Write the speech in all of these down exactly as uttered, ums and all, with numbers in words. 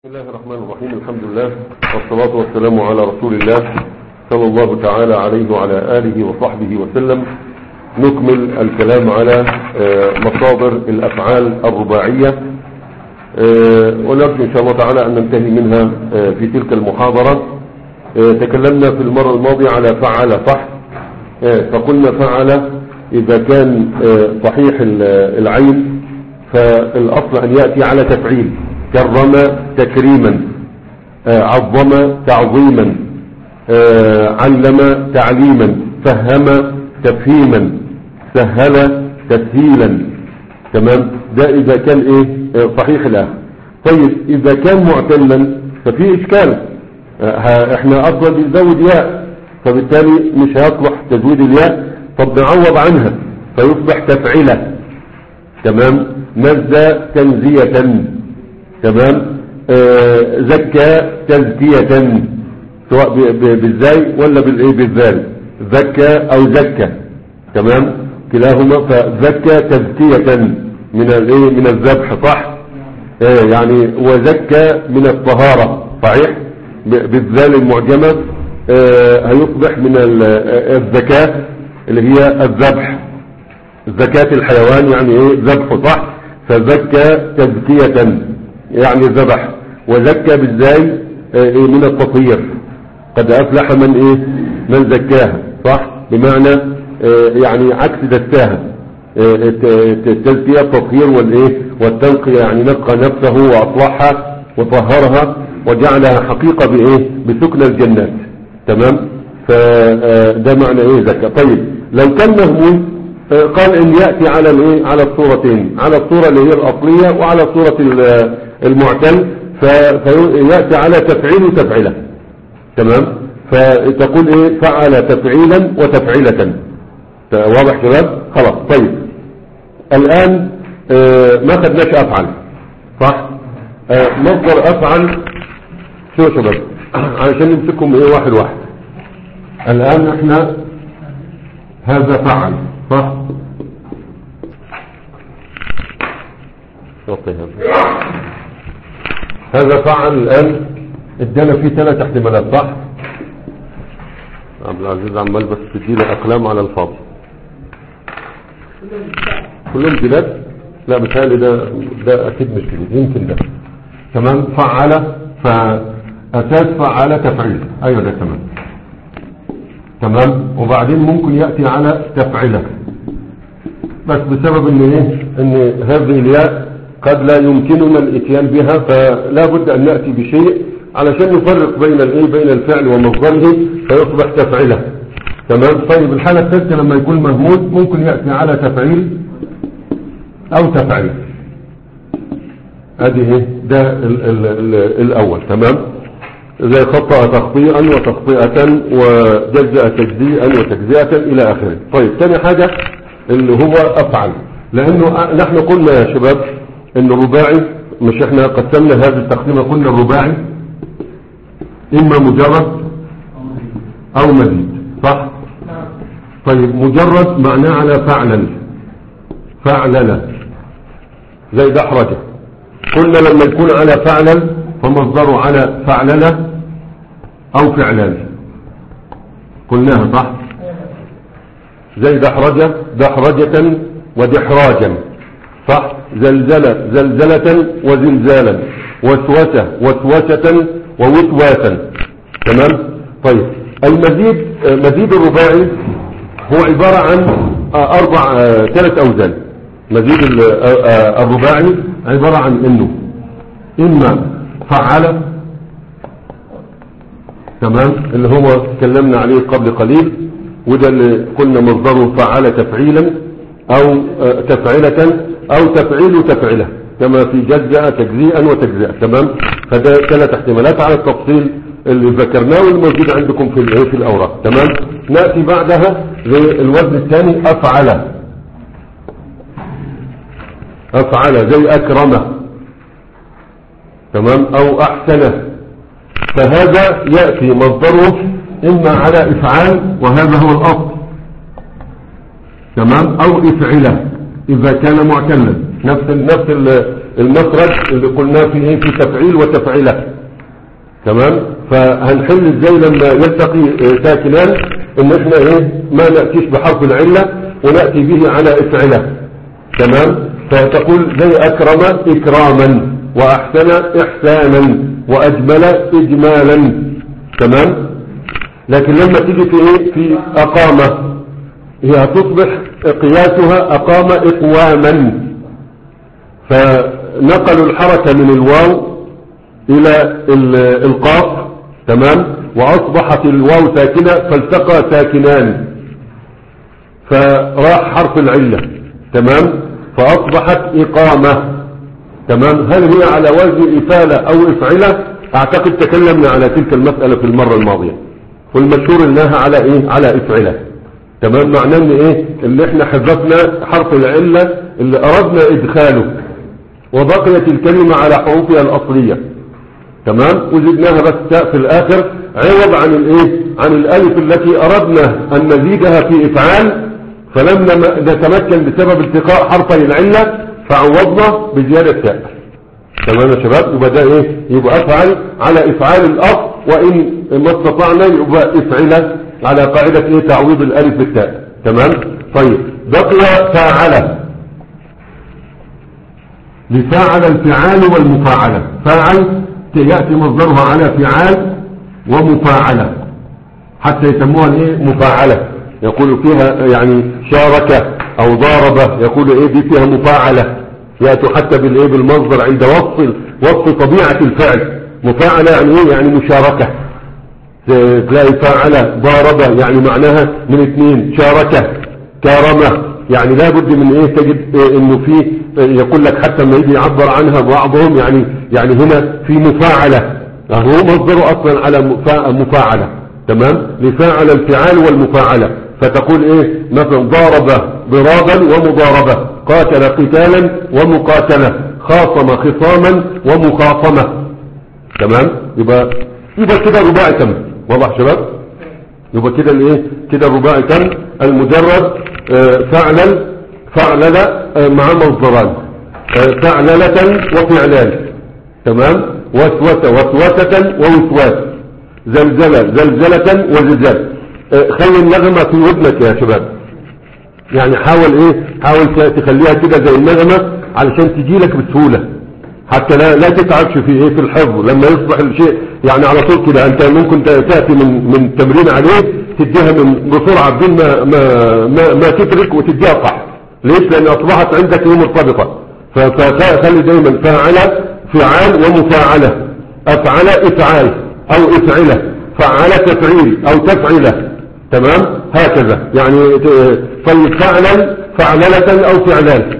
بسم الله الرحمن الرحيم. الحمد لله والصلاة والسلام على رسول الله صلى الله تعالى عليه وعلى آله وصحبه وسلم. نكمل الكلام على مصادر الأفعال الرباعية، ونرجو إن شاء الله تعالى أن ننتهي منها في تلك المحاضرة. تكلمنا في المرة الماضية على فعل، صح؟ فقلنا فعل إذا كان صحيح العين فالأصل أن يأتي على تفعيل، كرم تكريما، عظم تعظيما، علم تعليما، فهم تفهيما، سهل تسهيلا. تمام؟ ده إذا كان إيه صحيح الآخر. طيب إذا كان معتلا ففي إشكال، إحنا أصلا بنزود ياء، فبالتالي مش هيصلح تزويد الياء، طب نعوض عنها فيصبح تفعيلة. تمام؟ نزى تنزية. تمام؟ آه زكى تزكية، سواء بالزاي ولا بالايه بالذال، زكى او زكى. تمام؟ كلاهما. فزكى تزكية من الايه من الذبح، صح؟ آه يعني وزكى من الطهارة، صحيح؟ بالذال المعجمة. آه هيصبح من الزكاة اللي هي الذبح، زكاة الحيوان يعني ايه ذبحه، صح؟ فزكى تزكية يعني ذبح. وزكى بالزاي إيه من التطهير، قد أفلح من إيه من زكاها، صح؟ بمعنى إيه يعني عكس زكاها. التزكية التطهير والإيه والتنقية، يعني نقى نفسه وأصلحها وطهرها وجعلها حقيقة بإيه بسكن الجنات. تمام؟ فده معنى إيه زكى. طيب لو كان مهمول قال إن يأتي على الإيه على الصورتين، على الصورة اللي هي الأصلية وعلى صورة المعتل، فيأتي على تفعيل وتفعيلة. تمام؟ فتقول ايه فعل تفعيلا وتفعيلة. واضح شباب؟ خلاص. طيب الآن اه ما خدناش أفعل، صح؟ اه مصدر أفعل شو شباب علشان نمسكهم ايه واحد واحد. الآن احنا هذا فعل، صح؟ هذا فعل. الآن ادانا فيه ثلاث احتمالات، صح؟ عبد العزيز عمال بس تدينا اقلام على الفاضي. كلهم جداد؟ لا بتهيألي ده ده اكيد مش جديد، يمكن ده. تمام؟ فعل، فاساس فعل تفعيل، ايوه ده تمام. تمام؟ وبعدين ممكن ياتي على تفعيله، بس بسبب ان ايه ان هذه الياء قد لا يمكننا الاتيان بها، فلا بد ان نأتي بشيء علشان نفرق بين الايه بين الفعل ومصدره فيصبح تفعيله. تمام؟ طيب الحالة الثالثة لما يكون مهمود ممكن يأتي على تفعيل او تفعيل. ادي ايه ده ال ال ال الاول. تمام؟ زي خطأ تخطيئا وتخطئة وجزأ تجزيئا وتجزئة الى اخره. طيب ثاني حاجة اللي هو افعل، لانه نحن قلنا يا شباب ان الرباعي، مش احنا قسمنا هذه التقسيمه قلنا الرباعي اما مجرد او مزيد، صح؟ طيب مجرد معناه على فعلا، فعلنا زي دحرجة. قلنا لما يكون على فعلا فمصدره على فعلنا او فعلان، قلناها صح؟ زي دحرجة دحرجة ودحراجا، صح؟ زلزلة زلزلة وزلزالا، وسوسة وسوسة ووسواسا. تمام؟ طيب المزيد، مزيد الرباعي هو عبارة عن أربع ثلاث أوزان. مزيد الرباعي عبارة عن إنه إما فعل، تمام، اللي هو تكلمنا عليه قبل قليل، وده اللي قلنا مصدره فعل تفعيلا او تفعيلة او تفعيل تفعيلة، كما في جزء تجزيئا وتجزئة. تمام؟ فده ثلاث احتمالات على التفصيل اللي ذكرناه والموجود عندكم في في الاوراق. تمام؟ ناتي بعدها للوزن الثاني افعل. افعل زي اكرمه، تمام، او احسنه. فهذا ياتي مصدره اما على افعال وهذا هو الاصل، تمام، او افعله اذا كان معتلا. نفس نفس المخرج اللي قلنا فيه في تفعيل وتفعيله. تمام. فهنحل ازاي لما يلتقي ساكنان ان احنا ايه ما نأتيش بحرف العلة ونأتي به على افعله. تمام. فتقول زي اكرم اكراما واحسن احسانا واجمل اجمالا. تمام. لكن لما تيجي في ايه في اقامة هي هتصبح قياسها اقام اقواما، فنقلوا الحركة من الواو الى القاف. تمام. واصبحت الواو ساكنة فالتقى ساكنان فراح حرف العلة. تمام. فاصبحت اقامة. تمام. هل هي على وزن افالة او افعلة؟ اعتقد تكلمنا على تلك المسألة في المرة الماضية، والمشهور انها على ايه على افعلة. تمام. معناه ان ايه اللي احنا حذفنا حرف العلة اللي اردنا ادخاله وبقيت الكلمة على حروفها الاصلية. تمام. وزدناها بس تاء في الاخر عوض عن الايه عن الالف التي اردنا ان نزيدها في افعال، فلم نتمكن بسبب التقاء حرفي العلة فعوضنا بزيادة تاء. تمام يا شباب. يبقى ده ايه يبقى افعل على افعال الاصل، وان ما استطعنا يبقى افعل على قاعدة ايه تعويض الالف بالتاء. تمام. طيب بقي فاعل. لفاعل الفعال والمفاعلة. فاعل يأتي مصدرها على فعال ومفاعلة حتى يسموها ايه مفاعلة. يقول فيها يعني شارك او ضارب، يقول ايه دي فيها مفاعلة. يأتوا حتى بالايه بالمصدر عند وصف وصف طبيعة الفعل. مفاعلة يعني ايه يعني مشاركة. تلاقي فاعل ضارب يعني معناها من اثنين، شاركة كرمة يعني لا بد من ايه تجد إيه انه في يقول لك حتى ما يجي يعبر عنها بعضهم يعني يعني هنا في مفاعلة، هو مصدره اصلا على مفاعلة. تمام. لفاعل الفعال والمفاعلة. فتقول ايه مثلا ضارب ضرابا ومضاربة، قاتل قتالا ومقاتلة، خاصم خصاما ومخاصمة. تمام. يبقى يبقى كده رباعي تم. واضح شباب؟ يبقى كده الايه كده الرباعي تم المجرد آه فعلا فعلل آه مع مصدران آه فعللة وفعلان. تمام. وسوسة وسوسة ووسواس، زلزلة زلزلة وزلزال. آه خلي النغمة في ودنك يا شباب، يعني حاول ايه حاول تخليها كده زي النغمة علشان تجيلك بسهولة، حتى لا لا تتعبش في ايه في الحفظ لما يصبح الشيء يعني على طول كده. انت ممكن تأتي من من تمرين عليه تديها من بسرعة بدون ما ما ما, ما تترك وتديها صح. ليش؟ لان اصبحت عندك ايه مرتبطة. فخلي دايما فاعل فعال ومفاعلة، افعل افعال او افعلة، فعل تفعيل او تفعلة. تمام. هكذا يعني. طيب فعلا فعللة او فعلان.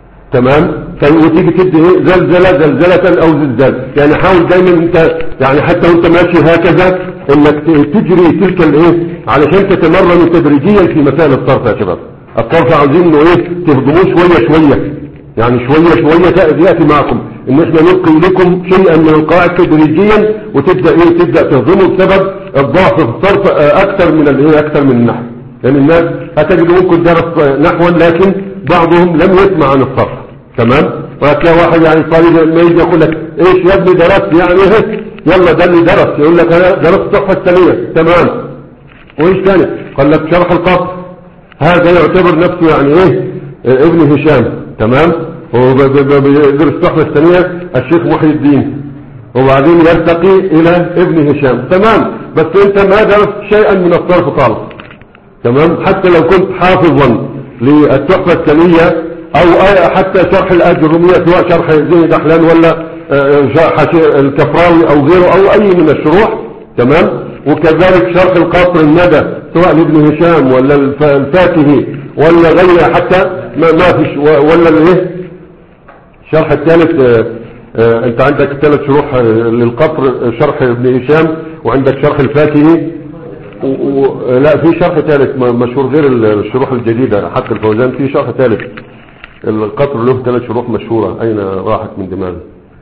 تمام. وتيجي تدي ايه زلزلة زلزلة او زلزال. يعني حاول دايما انت يعني حتى وانت ماشي هكذا انك تجري تلك الايه علشان تتمرن تدريجيا في مسائل الصرف يا شباب. الصرف عاوزين انه ايه تهضموه شوية شوية، يعني شوية شوية يأتي معكم ان احنا نلقي لكم شيئا من القواعد تدريجيا وتبدأ ايه تبدأ تهضمه بسبب الضعف في الصرف اكثر من الايه اكثر من النحو. لان يعني الناس هتجد ممكن درس نحوا لكن بعضهم لم يسمع عن الصرف. تمام. وهتلاقي واحد يعني طالب ما يجي يقول لك ايش يا ابني درست يعني ايه يلا ده اللي درس يقول لك انا درست التحفة الثانية. تمام. وايش ثاني قال لك شرح القصر، هذا يعتبر نفسه يعني ايه ابن هشام. تمام. هو بيدرس التحفة الثانية الشيخ محي الدين وبعدين يرتقي الى ابن هشام. تمام. بس انت ما درست شيئا من الصرف خالص. تمام. حتى لو كنت حافظا للتحفة الثانية او حتى شرح الأجرمية سواء شرح زي دحلان ولا شرح الكفراوي او غيره او اي من الشروح. تمام. وكذلك شرح القصر الندى سواء لابن هشام ولا الفاكهي ولا غيره حتى ما, ما فيش ولا الايه الشرح الثالث. انت عندك ثلاث شروح للقصر، شرح ابن هشام وعندك شرح الفاكهي و... لا في شرح ثالث مشهور غير الشروح الجديدة حق الفوزان، في شرح ثالث. القطر له ثلاث شروح مشهورة اين راحت من دماغي.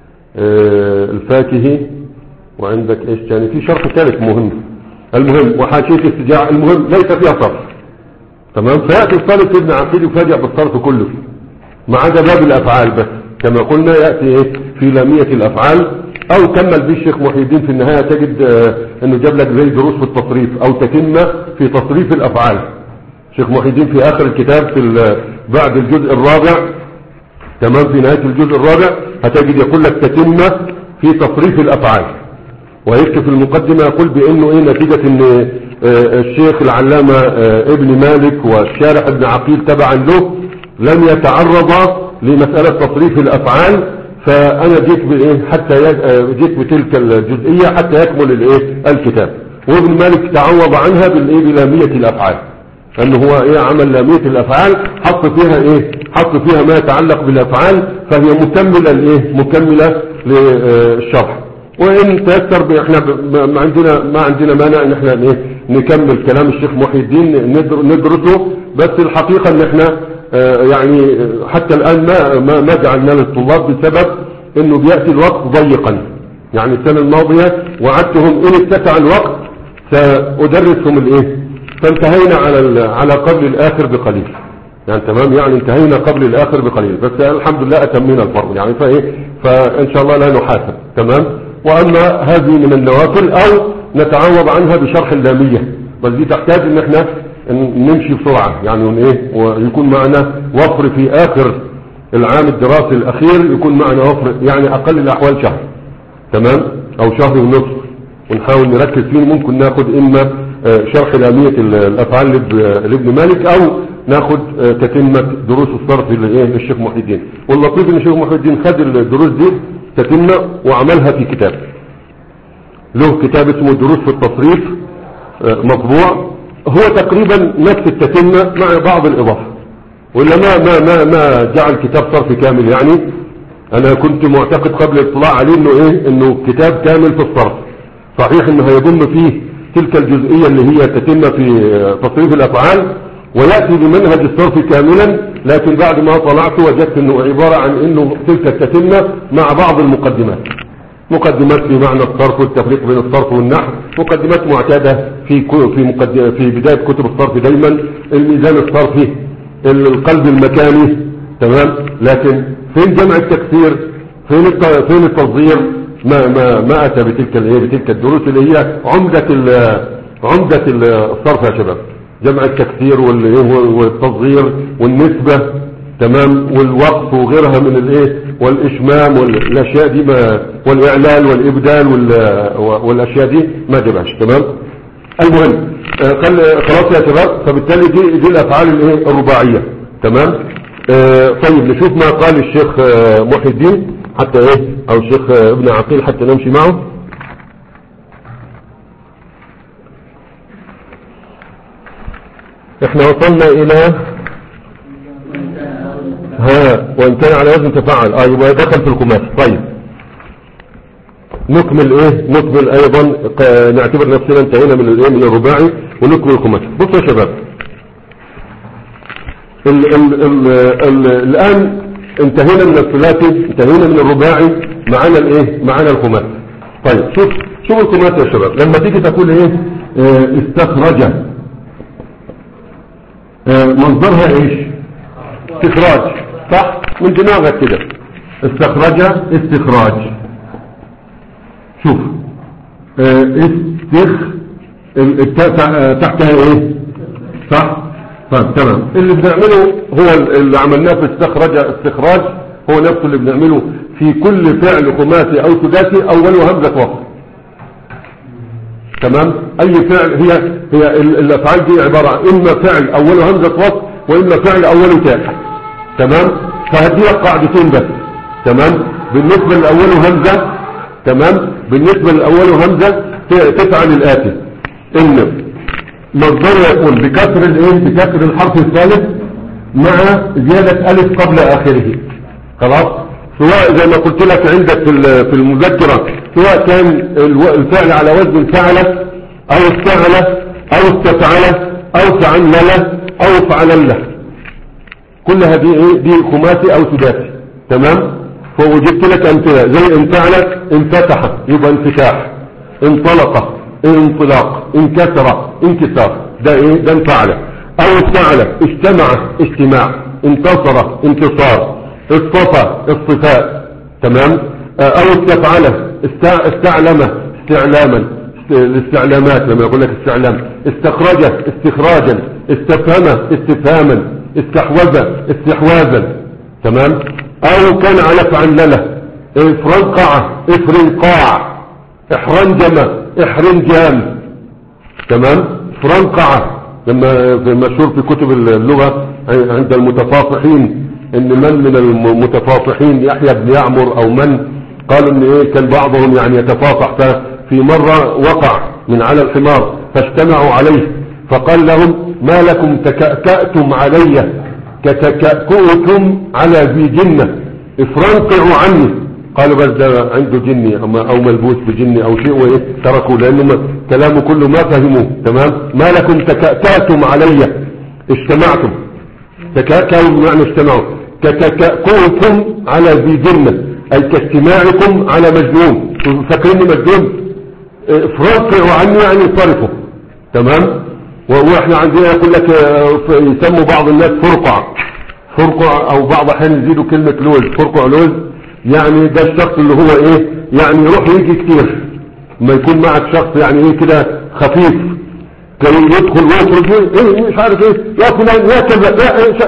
آه الفاكهي وعندك ايش ثاني في شرح ثالث مهم. المهم وحاشية السجاع المهم ليس فيها صرف. تمام. فيأتي الصالح ابن عقيل يفاجئ بالصرف كله ما عدا باب الافعال بس. كما قلنا يأتي ايه في لامية الافعال، او كمل به الشيخ محي الدين في النهاية تجد اه انه جاب لك زي دروس في التصريف او تتمة في تصريف الافعال. الشيخ محي الدين في اخر الكتاب في بعد الجزء الرابع، تمام، في نهاية الجزء الرابع هتجد يقول لك تتمة في تصريف الافعال، ويكتب في المقدمة يقول بانه ايه نتيجة ان اه الشيخ العلامة اه ابن مالك والشارح ابن عقيل تبعا له لم يتعرض لمسألة تصريف الافعال، فانا جيت بايه حتى جيت بتلك الجزئية حتى يكمل الايه الكتاب. وابن مالك تعوض عنها بالايه بلامية الافعال، انه هو ايه عمل لامية الافعال، حط فيها ايه حط فيها ما يتعلق بالافعال، فهي مكملة الايه مكملة للشرح. وان تيسر احنا ما عندنا ما عندنا مانع ان احنا ايه نكمل كلام الشيخ محي الدين ندرسه، بس الحقيقة ان احنا اه يعني حتى الان ما ما, ما جعلنا للطلاب بسبب انه بيأتي الوقت ضيقا. يعني السنة الماضية وعدتهم ان اتسع الوقت سأدرسهم الايه، فانتهينا على على قبل الاخر بقليل، يعني تمام، يعني انتهينا قبل الاخر بقليل، بس الحمد لله اتمينا الفرض يعني فايه، فان شاء الله لا نحاسب، تمام. واما هذه من النوافل او نتعوض عنها بشرح اللامية، بس دي تحتاج ان احنا نمشي بسرعة يعني ايه، ويكون معنا وفر في اخر العام الدراسي الاخير، يكون معنا وفر يعني اقل الاحوال شهر، تمام، او شهر ونصف، ونحاول نركز فيه. ممكن ناخد اما شرح لامية الافعال لابن مالك او ناخد تتمة دروس الصرف للشيخ محي الدين. واللطيف ان الشيخ محي الدين خد الدروس دي تتمة وعملها في كتاب له، كتاب اسمه دروس في التصريف مطبوع، هو تقريبا نفس التتمة مع بعض الاضافة، ولا ما ما ما ما جعل كتاب صرف كامل. يعني انا كنت معتقد قبل الاطلاع عليه انه ايه انه كتاب كامل في الصرف، صحيح انه هيضم فيه تلك الجزئية اللي هي تتمة في تصريف الافعال ويأتي بمنهج الصرف كاملا، لكن بعد ما طلعت وجدت انه عبارة عن انه تلك التتمة مع بعض المقدمات، مقدمات في معنى الصرف والتفريق بين الصرف والنحو، مقدمات معتادة في في مقدمة في بداية كتب الصرف دايما، الميزان الصرفي، القلب المكاني، تمام. لكن فين جمع التكسير، فين فين التصغير، ما ما ما اتى بتلك الايه بتلك الدروس اللي هي عمدة عمدة الصرف يا شباب، جمع التكسير والتصغير والنسبة، تمام، والوقف وغيرها من الايه والاشمام والاشياء دي ما، والاعلال والابدال والاشياء دي ما جابهاش، تمام. المهم خلاص يا شباب، فبالتالي دي دي الافعال الايه الرباعيه، تمام. آه طيب نشوف ما قال الشيخ آه محي الدين حتى ايه، او الشيخ آه ابن عقيل حتى نمشي معه. احنا وصلنا الى ها وان كان على وزن تفاعل، اه يبقى دخل في الخماس. طيب نكمل ايه نكمل ايضا، نعتبر نفسنا انتهينا من الايه من الرباعي ونكمل الخماس. بصوا يا شباب، ال ال ال ال الان انتهينا من الثلاثي، انتهينا من الرباعي، معانا الايه معانا الخماس. طيب شوف شوف الخماس يا شباب، لما تيجي تقول ايه اه استخرج، اه مصدرها ايش؟ استخراج، صح؟ من دماغك كده، استخرج استخراج. شوف اه استخ تحتها ايه؟ صح؟ طيب تمام. اللي بنعمله هو اللي عملناه في استخرج استخراج، هو نفسه اللي بنعمله في كل فعل خماسي او سداسي اوله همزة وصل، تمام. اي فعل، هي هي الافعال دي عبارة عن اما فعل اوله همزة وصل واما فعل اوله تاء، تمام. فهديها قاعدتين بس، تمام. بالنسبة لأوله همزة، تمام، بالنسبة لأوله همزة تفعل الآتي، إن مصدر يكون بكسر الايه بكسر الحرف الثالث مع زيادة ألف قبل آخره، خلاص. سواء زي ما قلت لك عندك في المذكرة، سواء كان الفعل على وزن فعل أو استعل أو استفعل أو فعلل أو فعلله، كل هذه ايه دي خماسي او سداسي، تمام. فوجدت لك امثله زي انفعل انفتح يبقى انفتاح، انطلق انطلاق، انكسر انكسار، ده ايه ده انفعل. او استعل اجتمع اجتماع، انتصر انتصار، اصطفى اصطفاء، تمام. او استفعله استعلمه استعلاما، الاستعلامات لما يقول لك استعلام، استخرجه استخراجا، استفهمه استفهاما، استحوذه استحواذا، تمام. او كان على فعلله، افرنقعه افرنقاع، احرنجمه احرنجام، تمام. فرنقعه لما مشهور في كتب اللغة عند المتفاصحين ان من من المتفاصحين يحيى بن يعمر او من قالوا ان ايه كان بعضهم يعني يتفاصح، ففي مرة وقع من على الحمار فاجتمعوا عليه فقال لهم ما لكم تكأكأتم علي كتكأكؤكم على ذي جنة، افرنقعوا عني. قالوا بس ده عنده جني او ملبوس بجني او شيء، وايه تركوا لانه كلامه كله ما فهموه، تمام. ما لكم تكأكأتم علي، اجتمعتم، تكأكأوا يعني اجتمعوا، كتكأكؤكم على ذي جنة اي كاجتماعكم على مجنون، فاكريني مجنون، افرنقعوا عني يعني صرفوا، تمام. واحنا عندنا يقول لك يسموا بعض الناس فرقع، فرقع او بعض احيان يزيدوا كلمة لوز، فرقع لوز، يعني ده الشخص اللي هو ايه يعني يروح ويجي كتير، ما يكون معك شخص يعني ايه كده خفيف كي يدخل ويخرج ايه مش عارف ايه يا فلان يا كذا يا ايه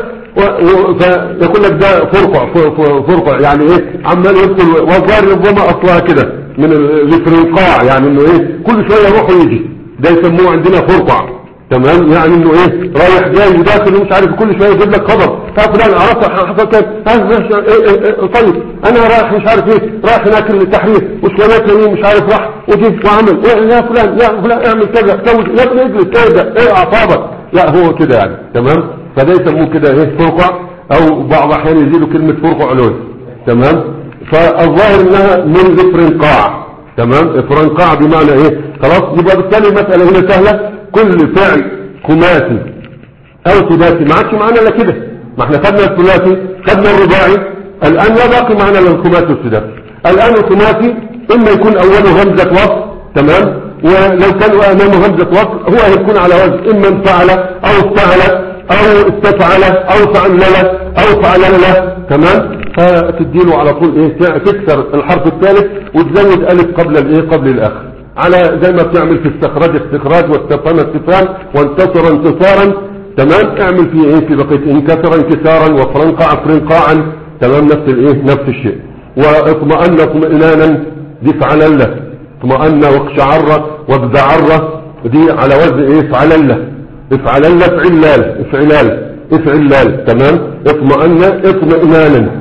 فيقول لك ده فرقع فرقع يعني ايه عمال يدخل، وظاهر ربما اصلها كده من الافرنقاع، يعني انه ايه كل شويه يروح ويجي، ده يسموه عندنا فرقع، تمام. يعني انه ايه رايح جاي وداخل ومش عارف، كل شويه يجيب لك خبر ها فلان عرفت حصل كده ها ايه ايه طيب انا رايح مش عارف ايه رايح هناك التحرير وشلونات لمين مش عارف راح وجيت وعمل إيه يا فلان يا فلان اعمل كذا سوي يا ابني اجلس كذا ايه اعصابك، لا هو كده يعني، تمام. فده يسموه كده ايه فرقع، او بعض احيان يزيدوا كلمه فرقع علوي، تمام. فالظاهر انها من الافرنقاع، تمام. افرنقاع بمعنى ايه خلاص. يبقى بالتالي المساله هنا سهله، كل فعل خماسي او سداسي ما عادش معانا الا كده، ما احنا خدنا الثلاثي خدنا الرباعي، الان لا باقي معانا الا الخماسي والسداسي. الان الخماسي اما يكون اوله همزه وصل، تمام، ولو كان امامه همزه وصل هو هيكون على وزن اما انفعل او افتعل او استفعل او فعلل او فعلل، تمام. فتديله على طول ايه تكسر الحرف الثالث وتزود الف قبل الايه قبل الاخر، على زي ما بتعمل في استخراج استخراج واستفهام استفهام وانتصر انتصارا، تمام. اعمل فيه ايه في بقيه انكسر انكسارا وفرنقع فرنقاعا، تمام. نفس الايه نفس الشيء. واطمأن اطمئنانا دي فعلله، اطمأن واقشعر وابدعر دي على وزن ايه فعلله، افعلله فعلال افعلال افعلال، تمام. اطمأن اطمئنانا،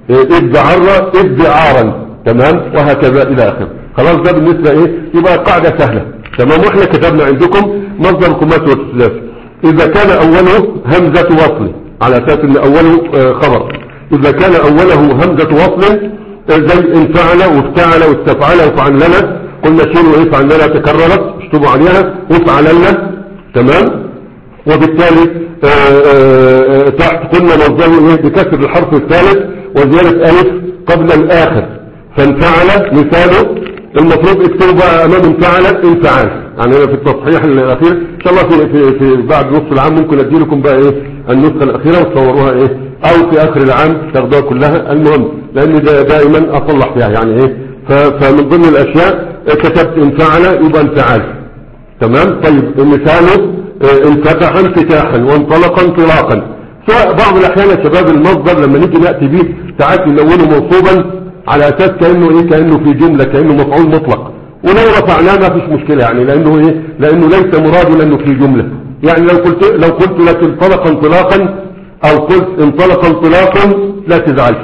ابدعر ابدعارا، تمام، وهكذا الى اخره. خلاص ده بالنسبة ايه يبقى قاعدة سهلة، تمام. واحنا كتبنا عندكم مصدر الخماسي والثلاثي اذا كان اوله همزة وصل، على اساس ان اوله آه خبر، اذا كان اوله همزة وصل زي انفعل وافتعل واستفعل وفعلنا، قلنا شيلوا ايه فعلنا تكررت اشتبوا عليها وفعلنا، تمام. وبالتالي آآ آآ تحت قلنا مصدره ايه بكسر الحرف الثالث وزيادة الف قبل الاخر، فانفعل مثاله المفروض اكتبوا بقى امام انفعل انفعال، يعني في التصحيح الاخير ان شاء الله في, في, في بعد نصف العام ممكن ادي لكم بقى ايه النسخة الاخيرة وتصوروها ايه او في اخر العام تاخدوها كلها، المهم لان ده دائما اصلح فيها يعني ايه. فمن ضمن الاشياء كتبت انفعل يبقى انفعال، تمام. طيب مثاله انفتح انفتاحا وانطلق انطلاقا. بعض الاحيان يا شباب المصدر لما نيجي ناتي به ساعات نلونه منصوبا على اساس كانه ايه كانه في جمله كانه مفعول مطلق، ولو رفعناه ما فيش مشكله يعني، لانه ايه لانه ليس مراد لانه في جمله. يعني لو قلت لو قلت لك انطلق انطلاقا او قلت انطلق انطلاقا لا تزعلش،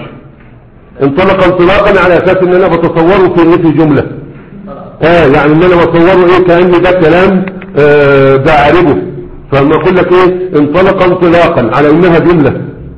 انطلق انطلاقا على اساس ان انا بتصوره في ايه في جمله، اه يعني ان انا بصوره ايه كأن ده كلام آه بعربه، فلما اقول لك ايه انطلق انطلاقا على انها جملة،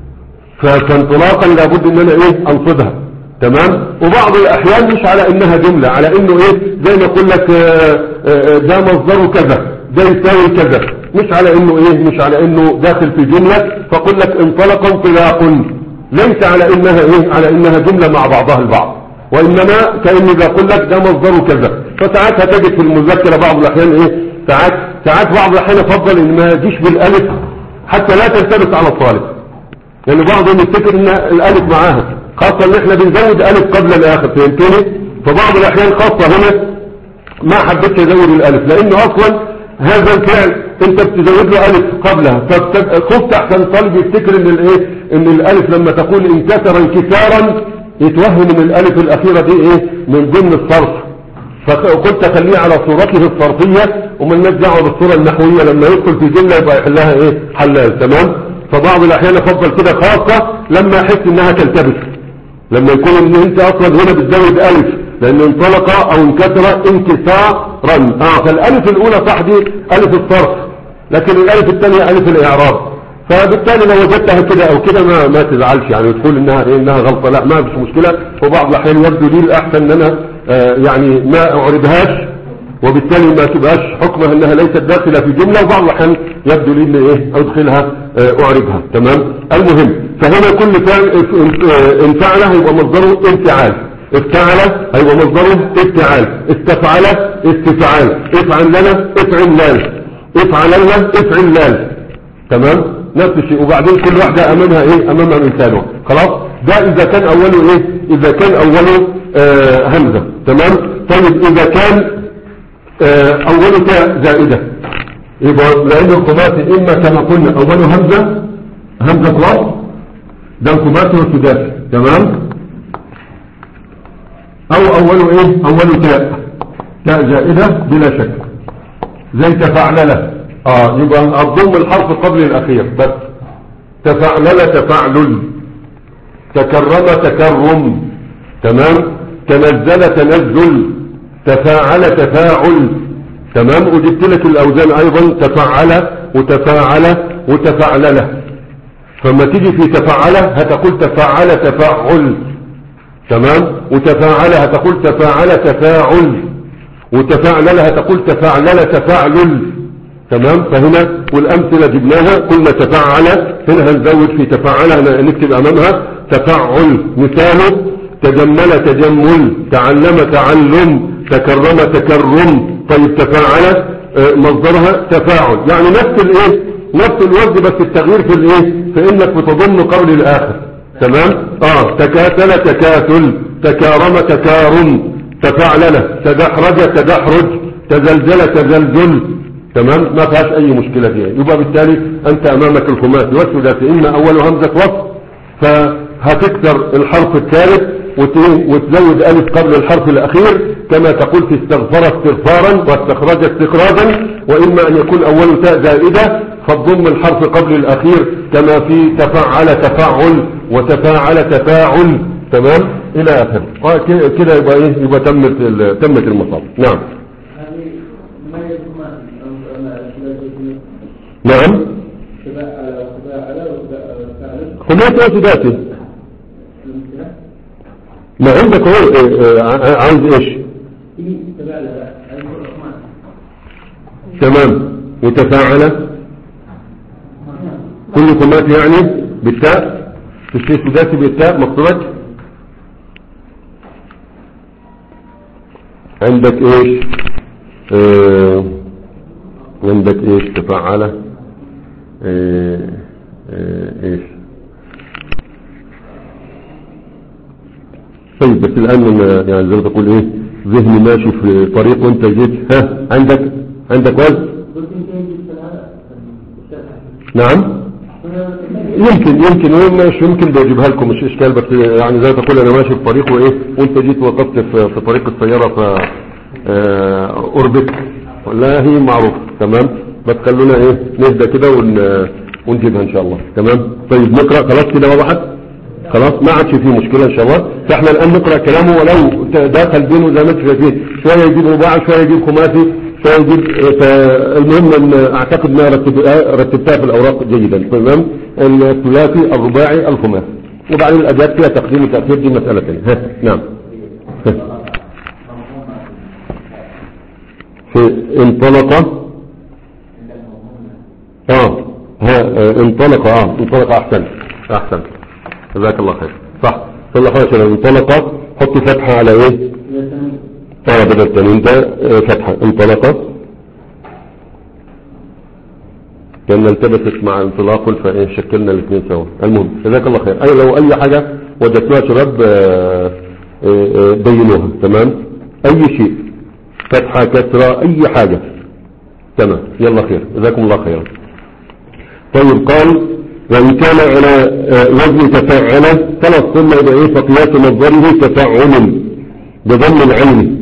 فانطلاقا لابد ان انا ايه انصبها، تمام. وبعض الاحيان مش على انها جملة، على انه ايه زي ما اقول لك آه آه ده مصدره كذا ده يساوي كذا، مش على انه ايه مش على انه داخل في جملة فاقول لك انطلق انطلاق، ليس على انها ايه على انها جملة مع بعضها البعض، وانما كأني بقول لك ده مصدره كذا. فساعات هتجد في المذكرة بعض الاحيان ايه ساعات ساعات بعض الاحيان افضل ان ما يجيش بالالف حتى لا تلتبس على الطالب، لان بعضهم يفتكر ان الالف معاها، خاصة ان احنا بنزود الف قبل الاخر، فهمتني؟ فبعض الاحيان خاصة هنا ما حبيتش ازود الالف، لانه اصلا هذا الفعل انت بتزود له الف قبلها، فخفت احسن طالب يفتكر ان الايه ان الالف لما تقول انكسر انكسارا يتوهم ان الالف الاخيرة دي ايه من ضمن الصرف، فقلت خليه على صورته الصرفية ومن ناس دعوه بالصورة النحوية، لما يدخل في جملة يبقى يحلها ايه حلال. تمام؟ فبعض الاحيان افضل كده، خاصة لما احس انها تلتبس، لما يكون ان انت اصلا هنا بتزود الف، لان انطلق او انكسر انكسارا. اه فالالف الاولى صح دي الف الصرف، لكن الالف الثانية الف الاعراب، فبالتالي لو وجدتها كده او كده ما ما تزعلش يعني وتقول انها إيه انها غلطة، لا ما فيش مشكلة. وبعض الاحيان يبدو لي الاحسن ان انا آه يعني ما اعربهاش، وبالتالي ما تبقاش حكمها انها ليست داخلة في جملة، وبعض الاحيان يبدو لي ان ايه ادخلها آه اعربها. تمام؟ المهم فهنا كل فعل انفعله يبقى مصدره انفعال، افتعل هيبقى مصدره افتعال، استفعل استفعال، افعل لنا افعلال، افعل لنا افعلال. تمام؟ نفس الشيء. وبعدين كل واحدة امامها ايه امامها مثاله. خلاص؟ ده اذا كان اوله ايه اذا كان اوله آه همزة. تمام؟ طيب اذا كان آه اوله تاء زائدة، يبقى لان الخماسي اما كما قلنا اوله همزة همزة وصل، ده الخماسي والسداسي. تمام؟ او اوله ايه اوله تاء تاء زائدة بلا شك، زي تفعلله. اه يبقى الضم الحرف قبل الاخير بس. تفعلل تفعلل، تكرم تكرم. تمام؟ تنزل تنزل، تفاعل تفاعل. تمام؟ وجبت لك الاوزان ايضا تفعل وتفاعل وتفعلله، فما تيجي في تفعل هتقول تفاعل تفاعل. تمام؟ وتفاعل هتقول تفاعل تفاعل، وتفاعلل هتقول تفاعلل تفاعلل. تمام؟ فهنا والامثله جبناها، قلنا تفاعل، هنا هنزود في تفاعل، هنا نكتب امامها تفاعل. مثاله تجمل تجمل، تعلم تعلم، تكرم تكرم. طيب تفاعل مصدرها تفاعل، يعني نفس الايه نفس الوزن، بس التغيير في الايه في انك بتضم قبل الاخر. تمام؟ اه تكاتل تكاتل، تكارم تكارم، تفاعلل تدحرج تدحرج، تزلزل تزلزل. تمام؟ ما فيهاش اي مشكلة فيها. يبقى بالتالي انت امامك الخماسي والثلاثي، اما اول همزة وصل فهتكسر الحرف الثالث وتزود الف قبل الحرف الاخير، كما تقول في استغفر استغفارا واستخرج استخراجا. واما ان يكون اول تاء زائدة فالضم الحرف قبل الاخير، كما في تفعل تفاعل وتفاعل تفاعل. تمام؟ الى اخره. كده يبقى ايه يبقى تمت تمت المصاب. نعم. نعم خماسي وسداسي. ما عندك هو عايز ايش؟ تمام. وتفاعل كل خماسي يعني بالتاء، في الشيء السداسي بالتاء مقصودك. عندك ايش اه عندك ايش تفاعل اه اه ايش. طيب بس الان يعني زي ما تقول ايه ذهني ماشي في طريق وانت جيت ها عندك عندك وزن. نعم يمكن يمكن مش يمكن بجيبها لكم مش اشكال، بس يعني زي ما تقول انا ماشي في طريق وايه وانت جيت وقفت في, في طريق السيارة ف قربت ولا هي معروف. تمام؟ بس خلونا ايه نهدى كده ون... ونجيبها ان شاء الله. تمام؟ طيب نقرأ خلاص كده وضحت خلاص، ما عادش فيه مشكلة ان شاء الله. فاحنا الان نقرأ كلامه ولو داخل بينه زي ما انت شايفين، شوية يجيب رباعي شوية يجيب خماسي شوية يجيب. فالمهم ان اعتقد انها رتبتها في الاوراق جيدا. تمام؟ الثلاثي الرباعي الخماسي، وبعدين الابيات فيها تقديم وتأخير، دي مسألة ثانية. ها نعم. انطلق اه ها انطلق اه انطلق احسن احسن جزاك الله خير. صح صلى الله عليه وسلم. انطلق حط فتحة على ايه اه بدل التنوين ده فتحة. انطلق كان التبست مع انطلاق فإن شكلنا الاثنين سوا. المهم جزاك الله خير. أي لو أي حاجة وجدتوها شباب بينوها. تمام. أي شيء فتحة كسرة أي حاجة. تمام. يلا خير جزاكم الله خيرا. طيب قال وإن كان على وزن تفاعل خلاص ثم إذا إيه فقياس مصدره تفاعل بضم العين.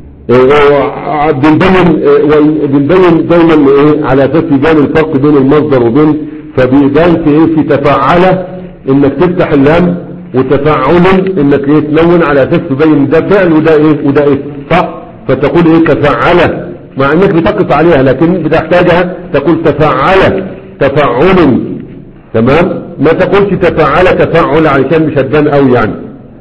بنبين بنبين دايما ايه على اساس يبان الفرق بين المصدر وبين فبيبان في ايه في تفاعله انك تفتح اللام وتفاعل انك ايه تلون على اساس تبين ده فعل وده ايه وده ايه صح. فتقول ايه تفاعله مع انك بتقف عليها لكن بتحتاجها تقول تفاعله تفاعل. تمام. ما تقولش تفاعل تفاعل علشان مش هتبان قوي يعني.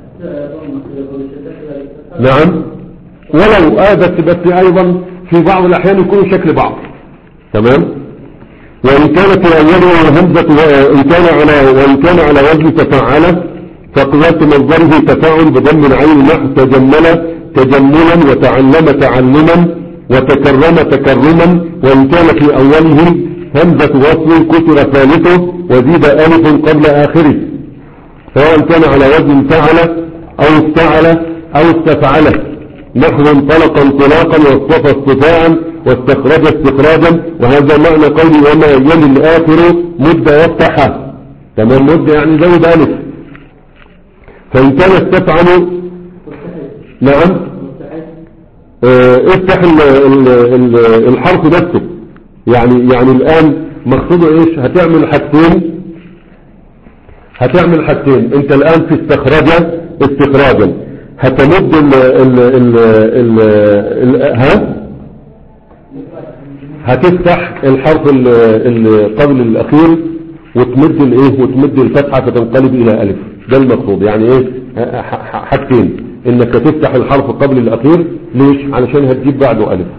نعم ولو آه بس بس أيضا في بعض الأحيان يكونوا شكل بعض. تمام. وإن كانت أولها همزة وإن كان على وإن كان على وزن تفاعل فقياس مصدره تفاعل بضم العين نحو تجمل تجملا وتعلم تعلما وتكرم تكرما. وإن كان في أوله همزة وصل كسر ثالثه وزيد ألف قبل آخره سواء كان على وزن فعل أو افتعل أو استفعل نحو انطلق انطلاقا واصطفى اصطفاعا واستخرج استخراجا. وهذا معنى قولي وما يلي الآخر مد يفتحها. تمام. مد يعني زود ألف. فإن كان استفعل نعم اه افتح ال ال ال الحرف نفسه يعني يعني الآن مقصوده ايش هتعمل حاجتين هتعمل حاجتين انت الآن في استخراج استخراجا هتمد ال ال ال ال ال ها هتفتح الحرف اللي قبل الأخير وتمد الايه وتمد الفتحة فتنقلب إلى ألف. ده المقصود يعني ايه حاجتين انك تفتح الحرف قبل الأخير ليش علشان هتجيب بعده ألف.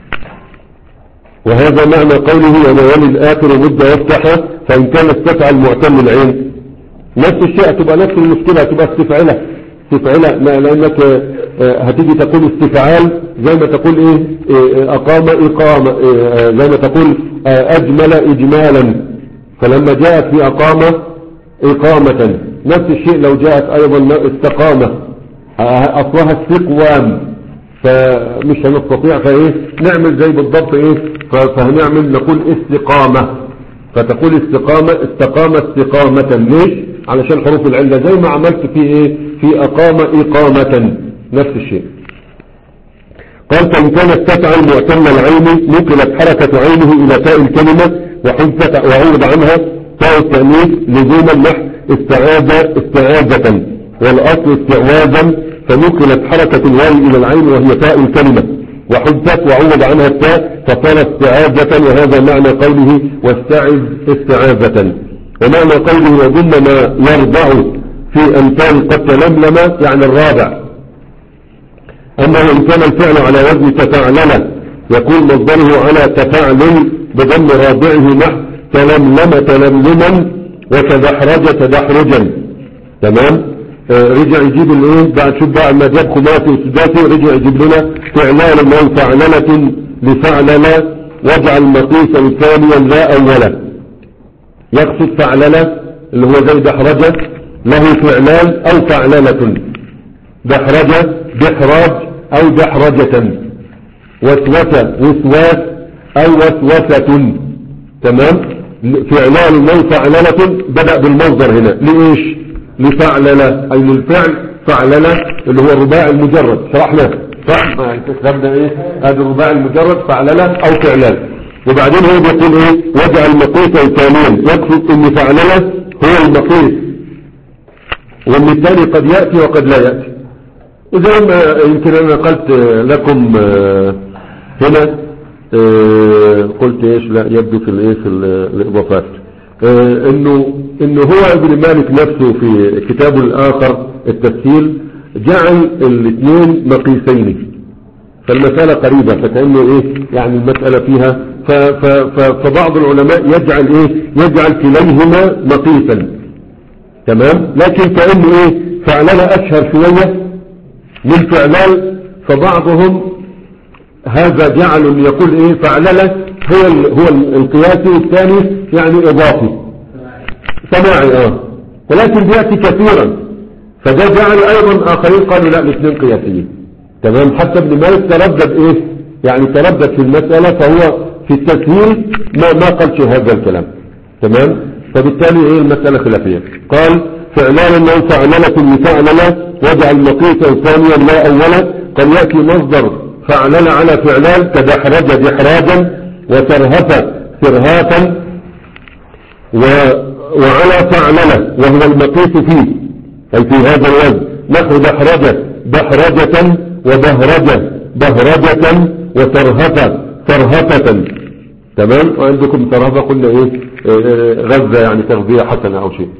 وهذا معنى قوله وما يلي الآخر مد يفتح. فإن كان استفعل معتم العين نفس الشيء تبقى نفس المشكلة تبقى استفعله استفعال لأنك هتيجي تقول استفعال زي ما تقول ايه اقام اقامة زي ما تقول اجمل اجمالا. فلما جاءت في اقامة اقامة نفس الشيء لو جاءت ايضا استقامة اصلها استقوام فمش هنستطيع فايه نعمل زي بالضبط ايه فهنعمل نقول استقامة فتقول استقامة استقامة استقامة. ليش علشان حروف العلة زي ما عملت في ايه في اقام اقامة نفس الشيء. قال فإن كان استفعل معتم العين نقلت حركة عينه الى تاء الكلمة وحذفت وعوض عنها تاء التأنيث لزوما نحو استعاذ استعاذة والاصل استعواذا فنقلت حركة الواو الى العين وهي تاء الكلمة وحذفت وعوض عنها التاء فصارت استعاذة. وهذا معنى قوله واستعذ استعاذة. ومعنى قوله وضم ما يرضع في أمثال قد تلملم يعني الرابع. أما إن كان الفعل على وزن تفاعلل يكون مصدره على تفاعل بضم رابعه نحو تلملم تلملما وتدحرج تدحرجا. تمام. آه رجع يجيب الايه بعد شوف بقى ما جاب خماسي وسداسي رجع يجيب لنا فعلان من فعللة لفعلل واجعل مقيسا ثانيا لا أولا. يقصد فعللة اللي هو زي دحرجة له فعلان أو فعللة دحرجة دحراج أو دحرجة وسوسة وسواس أو وسوسة. تمام. فعلان من فعللة بدأ بالمصدر هنا لإيش لفعللة أي للفعل فعللة اللي هو الرباعي المجرد شرحناه صح ما تبدأ ايه هذا الرباعي المجرد فعللة أو فعلان. وبعدين هو بيقول ايه واجعل مقيسا ثانيا يقصد ان فعللة هو المقيس وان الثاني قد يأتي وقد لا يأتي. وزي ما يمكن انا قلت لكم هنا قلت ايش لا يبدو في الايه في الاضافات انه انه هو ابن مالك نفسه في كتابه الاخر التسهيل جعل الاثنين مقيسين فالمسألة قريبة فكأنه ايه يعني المسألة فيها ف ف ف فبعض العلماء يجعل ايه يجعل كليهما مقيسا. تمام. لكن كأنه ايه فعلنا اشهر شوية من فعلال فبعضهم هذا جعل يقول ايه فعلله هو ال هو القياسي والثاني يعني اضافي سماعي اه ولكن بيأتي كثيرا، فده جعل ايضا اخرين قالوا لا الاثنين قياسيين. تمام. حتى ابن مالك تردد ايه يعني تردد في المسألة، فهو في التسهيل ما ما قالش هذا الكلام. تمام. فبالتالي ايه المسألة خلافية. قال فعلان انه فعللة لفعللة واجعل مقيتا ثانيا لا اولا. قد يأتي مصدر فعلل على فعلان كدحرج دحراجا وترهف ترهافا و... وعلى فعللة وهو المقيت فيه أي في هذا الوزن نحو دحرجة دحرجة وبهرجة بهرجة وترهفة ترهفة. تمام. وعندكم ترهفة قلنا ايه غزة يعني تغذية حسنة او شيء.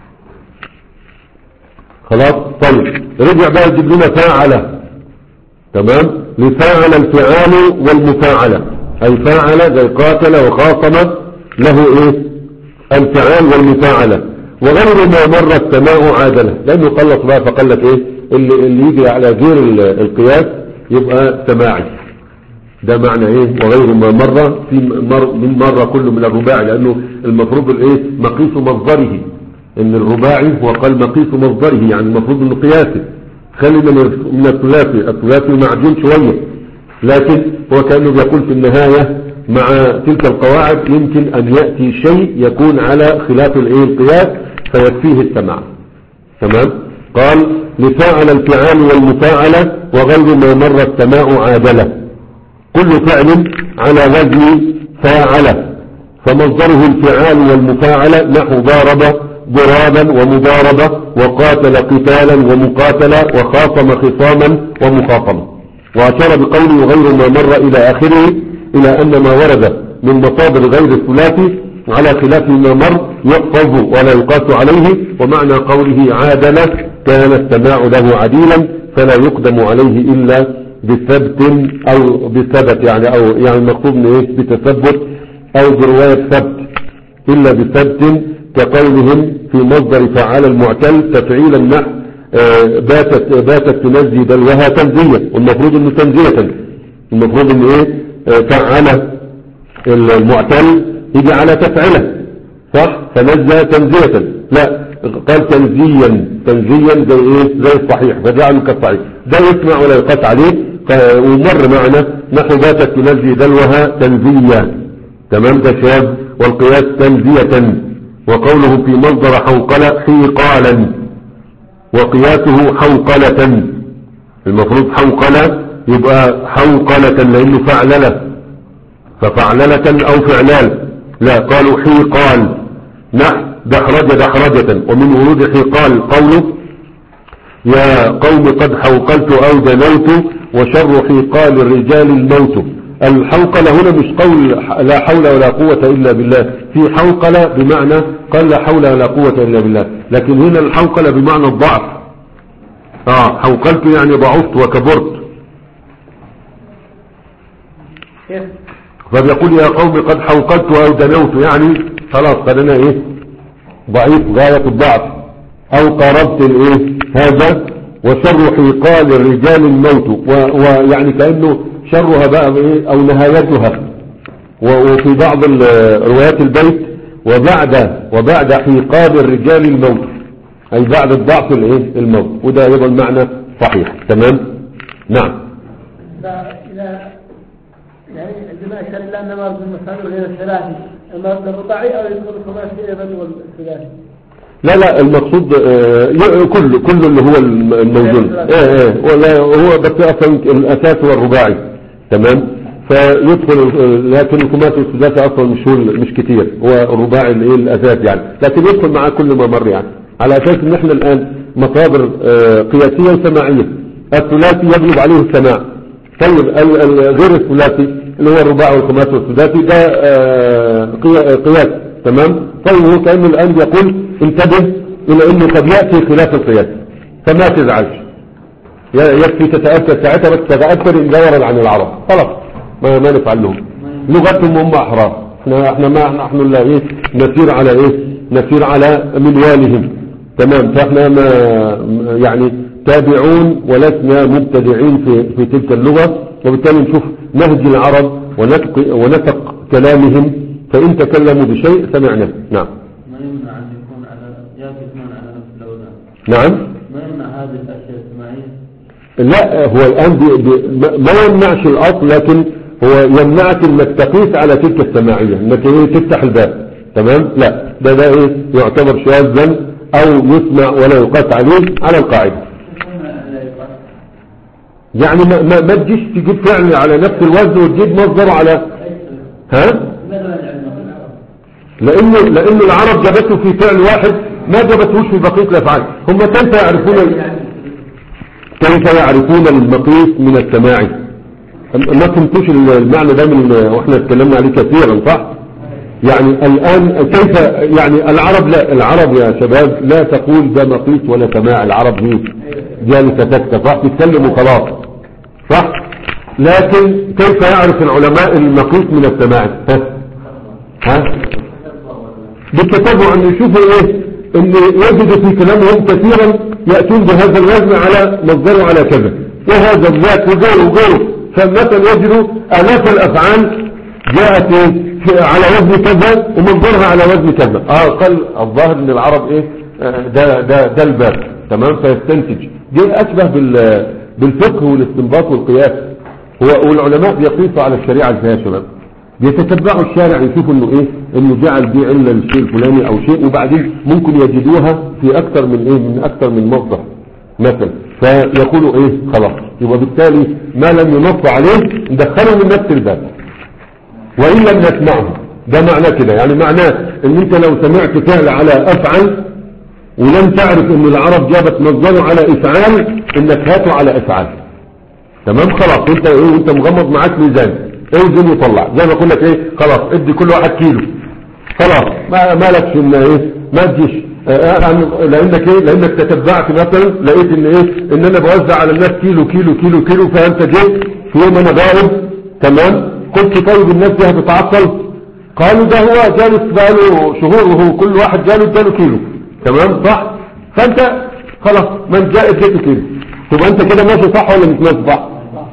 خلاص. طيب رجع بقى يجيب لنا فاعلة. تمام. لفاعل الفعال والمفاعلة أي فاعل زي قاتل وخاصم له إيه الفعال والمفاعلة. وغير ما مر السماء عادلة لأنه قلص بقى فقال لك إيه اللي, اللي يجي على غير القياس يبقى سماعي. ده معنى إيه وغير ما مر في مر من مرة كله من الرباعي، لأنه المفروض الإيه مقيس مصدره، إن الرباعي هو قال مقيس مصدره يعني المفروض إنه قياسي. خلي من الثلاثي الثلاثي معجون شوية، لكن هو كأنه بيقول في النهاية مع تلك القواعد يمكن أن يأتي شيء يكون على خلاف القياس فيكفيه السماع. تمام. قال لفاعل الفعال والمفاعلة وغير ما مر السماء عادلة كل فعل على وزن فاعلة فمصدره الفعال والمفاعلة نحو ضارب ضرابا ومضاربة وقاتل قتالا ومقاتلة وخاصم خصاما ومخاصمة. وأشار بقوله غير ما مر إلى آخره إلى أن ما ورد من مصادر غير الثلاثي على خلاف ما مر يحفظ ولا يقاس عليه. ومعنى قوله عادلة كان السماع له عديلا فلا يقدم عليه إلا بثبت أو بثبت يعني أو يعني المقصود من إيه بتثبت أو برواية ثبت إلا بثبت كقولهم في مصدر فعال المعتل تفعيلا نحو باتت باتت تنزي دلوها تنزية، والمفروض انه تنزية، المفروض انه ايه فعل المعتل يجي على تفعله صح فنزى تنزية، لا قال تنزيا تنزيا زي ايه زي الصحيح فجعله كالصحيح. ده يسمع ولا يقاس عليه. ومر معنا نحو باتت تنزي دلوها تنزية. تمام. ده شاذ والقياس تنزية. وقوله في مصدر حوقلة حيقالا وقياسه حوقلة، المفروض حوقلة يبقى حوقلة لأنه فعللة ففعللة أو فعلال، لا قالوا حيقال نحو دحرج دحرجة. ومن ورود حيقال قوله يا قوم قد حوقلت أو دنوت وشر حيقال الرجال الموت. الحوقلة هنا مش قول لا حول ولا قوة إلا بالله، في حوقلة بمعنى قال لا حول ولا قوة إلا بالله، لكن هنا الحوقلة بمعنى الضعف. آه حوقلت يعني ضعفت وكبرت. فبيقول يا قوم قد حوقلت أو دنوت يعني خلاص قد أنا إيه ضعيف غاية الضعف أو قاربت الإيه هذا. وشر حيقال الرجال الموت ويعني كأنه شرها بقى ايه او نهايتها. وفي بعض روايات البيت وبعد وبعد حيقال الرجال الموت اي بعد الضعف الايه الموت، وده ايضا معنى صحيح. تمام. نعم. فاذا يعني عندما اشار الى ان مرض المصادر غير الثلاثي المرض الرباعي او يدخل الخماسي ايضا والثلاثي. لا لا المقصود آه كل كل اللي هو الموجود ايه ايه ولا هو بس اصلا الاساس هو الرباعي. تمام. فيدخل لكن الخماسي والسداسي اصلا مش هو مش كتير، هو الرباعي اللي ايه الاساس يعني، لكن يدخل معاه كل ما مر يعني على اساس ان احنا الان مصادر آه قياسيه وسماعيه. الثلاثي يغلب عليه السماع. طيب غير الثلاثي اللي هو الرباعي والخماسي والسداسي ده آه قياس. تمام. طيب هو كأنه الآن يقول انتبه إلى أنه قد يأتي خلاف القياس فما تزعلش، يكفي تتأثر ساعتها بس تتأثر إن جورا عن العرب خلاص ما, ما نفعل لهم لغتهم هم أحرار. احنا, احنا ما نحن لا إيه نسير على إيه نسير على منوالهم. تمام. فاحنا ما يعني تابعون ولسنا مبتدعين في, في تلك اللغة، وبالتالي نشوف نهج العرب ونسق, ونسق كلامهم فإن تكلموا بشيء سمعناه. نعم. ما يمنع أن يكون على يقفون على نفس الأوزان. نعم. ما يمنع هذه الأشياء السماعية؟ لا، هو الآن بي بي ما يمنعش الأصل، لكن هو يمنعك انك تقيس على تلك السماعية، انك ايه تفتح الباب. تمام. لا، ده ده ايه يعتبر شاذا او يسمع ولا يقاس عليه على القاعدة. يعني ما ما, ما تجيش تجيب فعل على نفس الوزن وتجيب مصدره على ها. لانه لانه العرب جابته في فعل واحد ما جابتهوش في بقية الافعال. هم كيف يعرفون كيف يعرفون المقيس من السماعي؟ ما فهمتوش المعنى ده من واحنا اتكلمنا عليه كثيرا، صح؟ يعني الان كيف يعني العرب، لا العرب يا شباب لا تقول ده مقيس ولا سماع. العرب دي جالسة تكتب، صح؟ تتكلم وخلاص، صح؟ لكن كيف يعرف العلماء المقيس من السماع؟ ها؟ ها؟ بالتتبع ان يشوفوا ايه، ان يجد في كلامهم كثيرا يأتون بهذا الوزن على مصدره على كذا، وهذا الذات وغيره وغيره. فمثلا يجدوا آلاف الأفعال جاءت على وزن كذا ومنظرها على وزن كذا. اه قال الظاهر ان العرب ايه ده ده ده الباب. تمام. فيستنتج. دي اشبه بالفقه والاستنباط والقياس. هو والعلماء بيقيسوا على الشريعة ازاي يا شباب؟ بيتتبعوا الشارع يشوفوا انه ايه، انه جعل دي علة للشيء الفلاني او شيء، وبعدين ممكن يجدوها في اكثر من ايه، من اكثر من مصدر مثلا، فيقولوا ايه خلاص، يبقى بالتالي ما لم ينص عليه ندخله من نفس الباب وان لم نسمعه. ده معناه كده، يعني معناه ان انت لو سمعت فعل على افعل ولم تعرف ان العرب جابت مصدره على افعال، انك هاته على افعال. تمام. خلاص انت ايه، انت مغمض معاك ميزان، اوزن وطلع زي ما اقول لك ايه، خلاص ادي كل واحد كيلو، خلاص ما مالكش ان ايه ما تجيش آه لانك ايه، لانك تتبعت مثلا لقيت ان ايه، ان انا بوزع على الناس كيلو كيلو كيلو كيلو، فانت جيت في يوم انا غائب. تمام. قلت طيب الناس دي هتتعطل؟ قالوا ده هو جالس بقاله شهور وهو كل واحد جاله اداله كيلو. تمام، صح؟ فانت خلاص من جاء اديته كيلو، تبقى انت كده ماشي صح ولا مش ماشي صح؟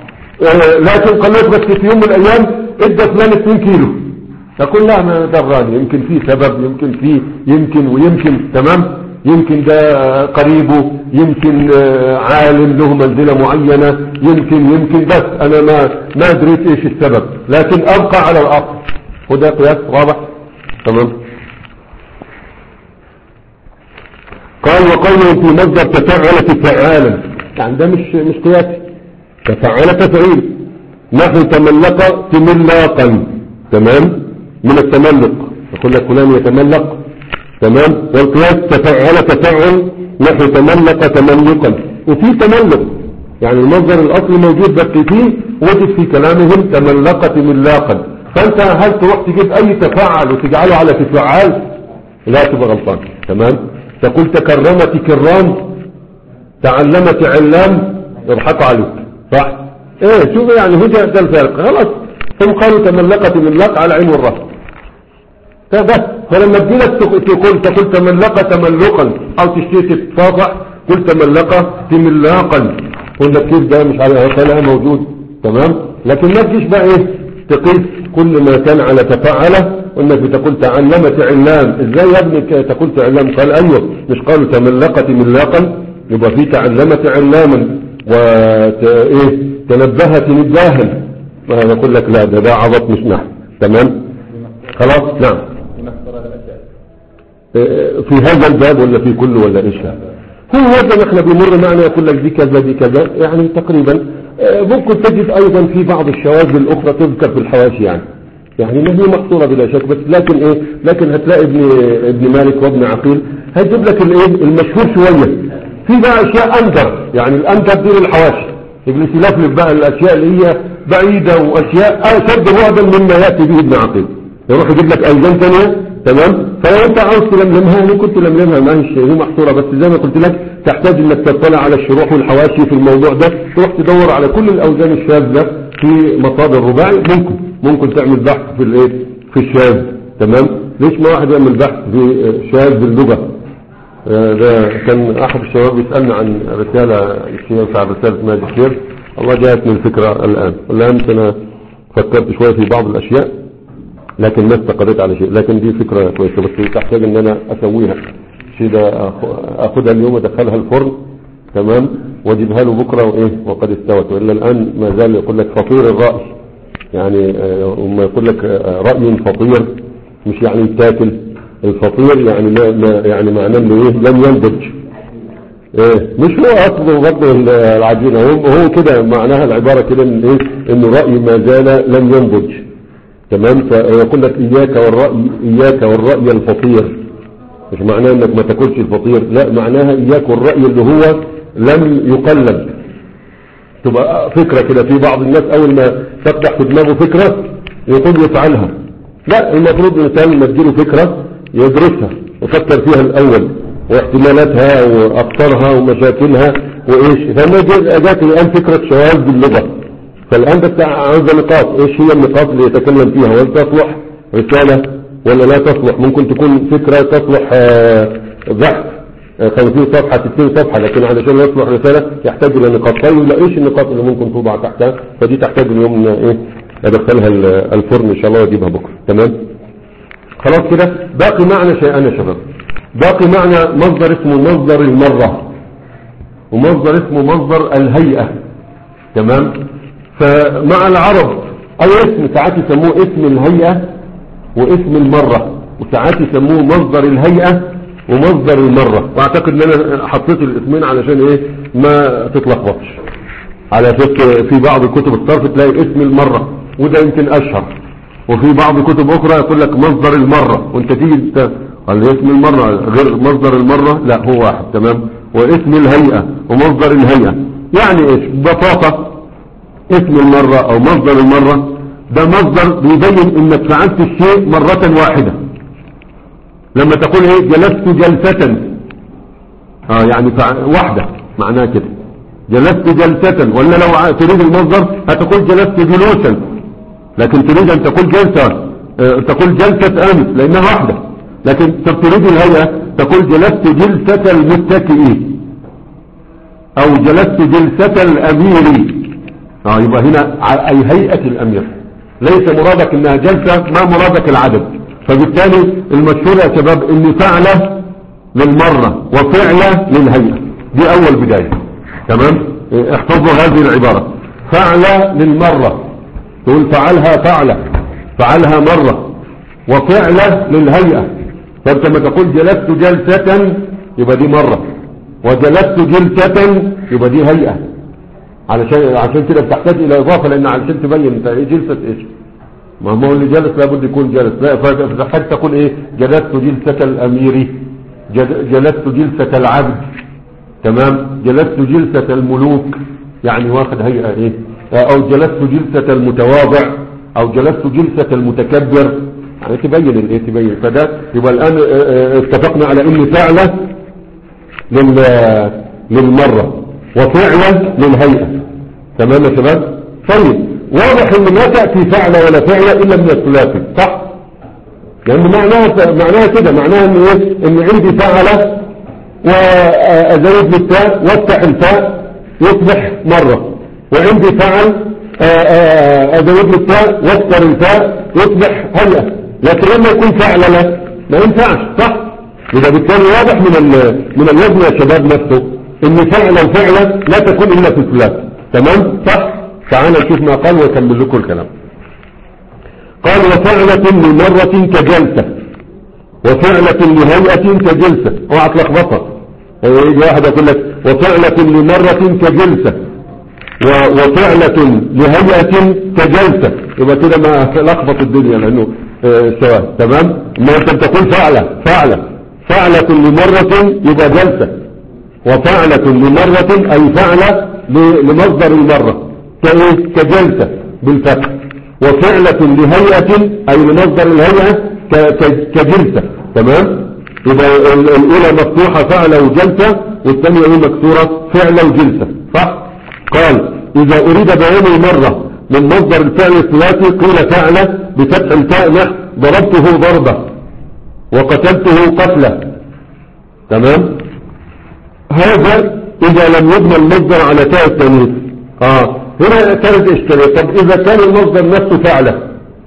آه لكن قلت بس في يوم من الايام ادى فلان اتنين كيلو، تقول لا ما دراني، يمكن في سبب، يمكن في يمكن ويمكن. تمام. يمكن ده قريبه، يمكن آه عالم له منزلة معينة، يمكن يمكن بس انا ما ما ادريت ايش السبب، لكن ابقى على الاصل. وده قياس واضح. تمام. قال وقوله في مصدر تفعل فعالا، يعني ده مش مش قياسي. تفعل تفعيل، نحو تملق تملاقا. تمام. من التملق، يقول لك فلان يتملق. تمام. والقياس تفعل تفعل، نحو تملق تملقا. وفي تملق يعني المصدر الاصلي موجود، بس فيه وجد في كلامهم تملق تملاقا. فانت هل تروح تجيب اي تفاعل وتجعله على تفعال؟ لا، تبقى غلطان. تمام. تقول تكرمت كرام، تعلمت علام، يضحكوا عليك، صح؟ ايه شوف يعني هو ده الفرق. خلاص ثم قالوا تملقت تملق على عين والراس. بس فلما تجيلك تقول تقول تملق تملقا او تشتري تتصافح قل تملق تملاقا، قلنا كيف ده مش على كلام موجود. تمام. لكن ما تجيش بقى ايه تقيس كل ما كان على تفاعله، وانك بتقول تعلمت علام. ازاي يا ابني تقول تعلم؟ قال ايوه، مش قالوا تملقت تملاقا؟ يبقى في تعلمت علاما و ايه تنبهت نباها. يقول لك لا ده ده عبط مش نحو. تمام. خلاص. نعم. في هذا الباب ولا في كله ولا ايش؟ هو هذا نحن بيمر معنا يقول لك دي كذا دي كذا، يعني تقريبا ممكن تجد ايضا في بعض الشواذ الاخرى تذكر في الحواشي، يعني يعني ما هي محصورة بلا شك، بس لكن ايه، لكن هتلاقي ابن ابن مالك وابن عقيل هيجيب لك الايه المشهور شوية. في بقى اشياء اندر، يعني الاندر دي للحواشي، يجلس يلفلف بقى الاشياء اللي هي بعيدة واشياء اشد بعدا مما ياتي به ابن عقيل، يروح يجيب لك اوزان ثانيه. تمام. فلو انت عاوز تلملمها انا كنت لملمها، ما هيش هي محصوره، بس زي ما قلت لك تحتاج انك تطلع على الشروح والحواشي في الموضوع ده، تروح تدور على كل الاوزان الشاذه في مصادر رباعي. ممكن ممكن تعمل بحث في الايه في الشاذ. تمام. ليش ما واحد يعمل بحث في شاذ باللغه؟ ده كان احد الشباب يسالنا عن رساله الشيخ بتاع رساله ماجستير، الله جاءتني الفكره الان. الان انا فكرت شويه في بعض الاشياء لكن ما استقريت على شيء. لكن دي فكرة كويسة، بس تحتاج ان انا اسويها شيء ده، اخدها اليوم ادخلها الفرن تمام واجيبها له بكرة وايه وقد استوت. والا الان ما زال يقول لك فطير الرأي، يعني وما يقول لك رأي فطير مش يعني يتاكل. الفطير يعني ما يعني معناه انه ايه لم ينضج. ايه مش هو اصله برضه العجينة، هو كده معناها العبارة كده ان ايه انه رأي ما زال لم ينضج تمام. فيقول لك اياك والرأي، اياك والرأي الفطير، مش معناه انك ما تاكلش الفطير، لا معناها اياك والرأي اللي هو لم يقلب. تبقى فكرة كده في بعض الناس اول ما تقدح في دماغه فكرة يقول يفعلها. لا، المفروض الانسان لما تجيله فكرة يدرسها يفكر فيها الاول واحتمالاتها واخطارها ومشاكلها وايش. فما جات الان فكرة شواذ باللغة، فالان ده عاوز نقاط، ايش هي النقاط اللي يتكلم فيها؟ وهل تصلح رسالة ولا لا تصلح؟ ممكن تكون فكرة تصلح بحث خمسين صفحة ستين صفحة، لكن علشان يصلح رسالة يحتاج الى نقاط. طيب لا، ايش النقاط اللي ممكن توضع تحتها؟ فدي تحتاج اليوم ايه ادخلها الفرن ان شاء الله واجيبها بكرة تمام. خلاص كده باقي معنا شيئان يا شباب. باقي معنا مصدر اسمه مصدر المرة، ومصدر اسمه مصدر الهيئة تمام. فمع العرب اي اسم ساعات يسموه اسم الهيئة واسم المرة، وساعات يسموه مصدر الهيئة ومصدر المرة. واعتقد ان انا حطيت الاسمين علشان ايه ما تتلخبطش. على فكرة في بعض كتب الصرف تلاقي اسم المرة وده يمكن اشهر، وفي بعض كتب اخرى يقول لك مصدر المرة، وانت تيجي قال اسم المرة غير مصدر المرة، لا هو واحد تمام. واسم الهيئة ومصدر الهيئة يعني ايش ببساطة؟ اسم المرة او مصدر المرة ده مصدر بيبين انك فعلت الشيء مرة واحدة. لما تقول ايه جلست جلسة اه يعني واحدة معناها كده جلست جلسة. ولا لو تريد المصدر هتقول جلست جلوسا، لكن تريد ان تقول جلسة اه تقول جلسة امس لانها واحدة. لكن تريد الهيئة تقول جلست جلسة المتكئين او جلست جلسة الامير. اه يبقى هنا اي هيئة الامير، ليس مرادك انها جلسة، ما مرادك العدد. فبالتالي المشهور يا شباب ان فعلة للمرة وفعلة للهيئة، دي اول بداية تمام. احفظوا هذه العبارة، فعلة للمرة تقول فعلها فعلة فعلها مرة، وفعلة للهيئة. فانت لما تقول جلست جلسة يبقى دي مرة، وجلست جلسة يبقى دي هيئة. علشان عشان كده بتحتاج الى اضافة، لان علشان تبين انت ايه جلسة ايش. ما هو اللي جلس لابد يكون جلس، لا فتحتاج تقول ايه جلست جلسة الامير، جلست جلسة العبد تمام، جلست جلسة الملوك يعني واخد هيئة ايه، او جلست جلسة المتواضع او جلست جلسة المتكبر، يعني تبين الايه تبين. فده يبقى الان اتفقنا على ان فعلة للمرة وفعلة للهيئة تمام يا شباب. طيب واضح ان ما تأتي فعلة ولا فعلة الا من الثلاثي صح؟ لان معناها معناها كده، معناها ان ايه ان عندي فعلة وازود بالتاء وافتح الفاء يصبح مرة، وعندي فعل ازود بالتاء واكسر الفاء يصبح هيئة. لكن لما يكون فعلة لا ما ينفعش صح؟ يبقى بالتالي واضح من من الوزن يا شباب نفسه ان فعلا فعلا لا تكون الا في الثلاث تمام صح. تعالوا نشوف ما قال ويكمل لكم الكلام. قال وفعلة لمرة كجلسة وفعلة لهيئة كجلسة. اوعى تلخبطها، يجي واحد يقول لك وفعلة لمرة كجلسة وفعلة لهيئة كجلسة، يبقى كده ما لخبط الدنيا لانه اه سواء تمام. ما انت بتقول فعلة فعلة فعلة لمرة يبقى جلسة، وفعلة لمرة اي فعلة لمصدر المرة كجلسة بالفتح، وفعلة لهيئة اي لمصدر الهيئة كجلسة تمام. يبقى الاولى مفتوحة فعلة وجلسة، والثانية ايه مكسورة فعلة وجلسة صح. قال اذا اريد بيان المرة من مصدر الفعل الثلاثي قيل فعلة بفتح الفاء نحو ضربته ضربة وقتلته قتلة تمام. هذا اذا لم يبنى المصدر على تاء التانيث. اه هنا كانت اشكالية. طب اذا كان المصدر نفسه فعلة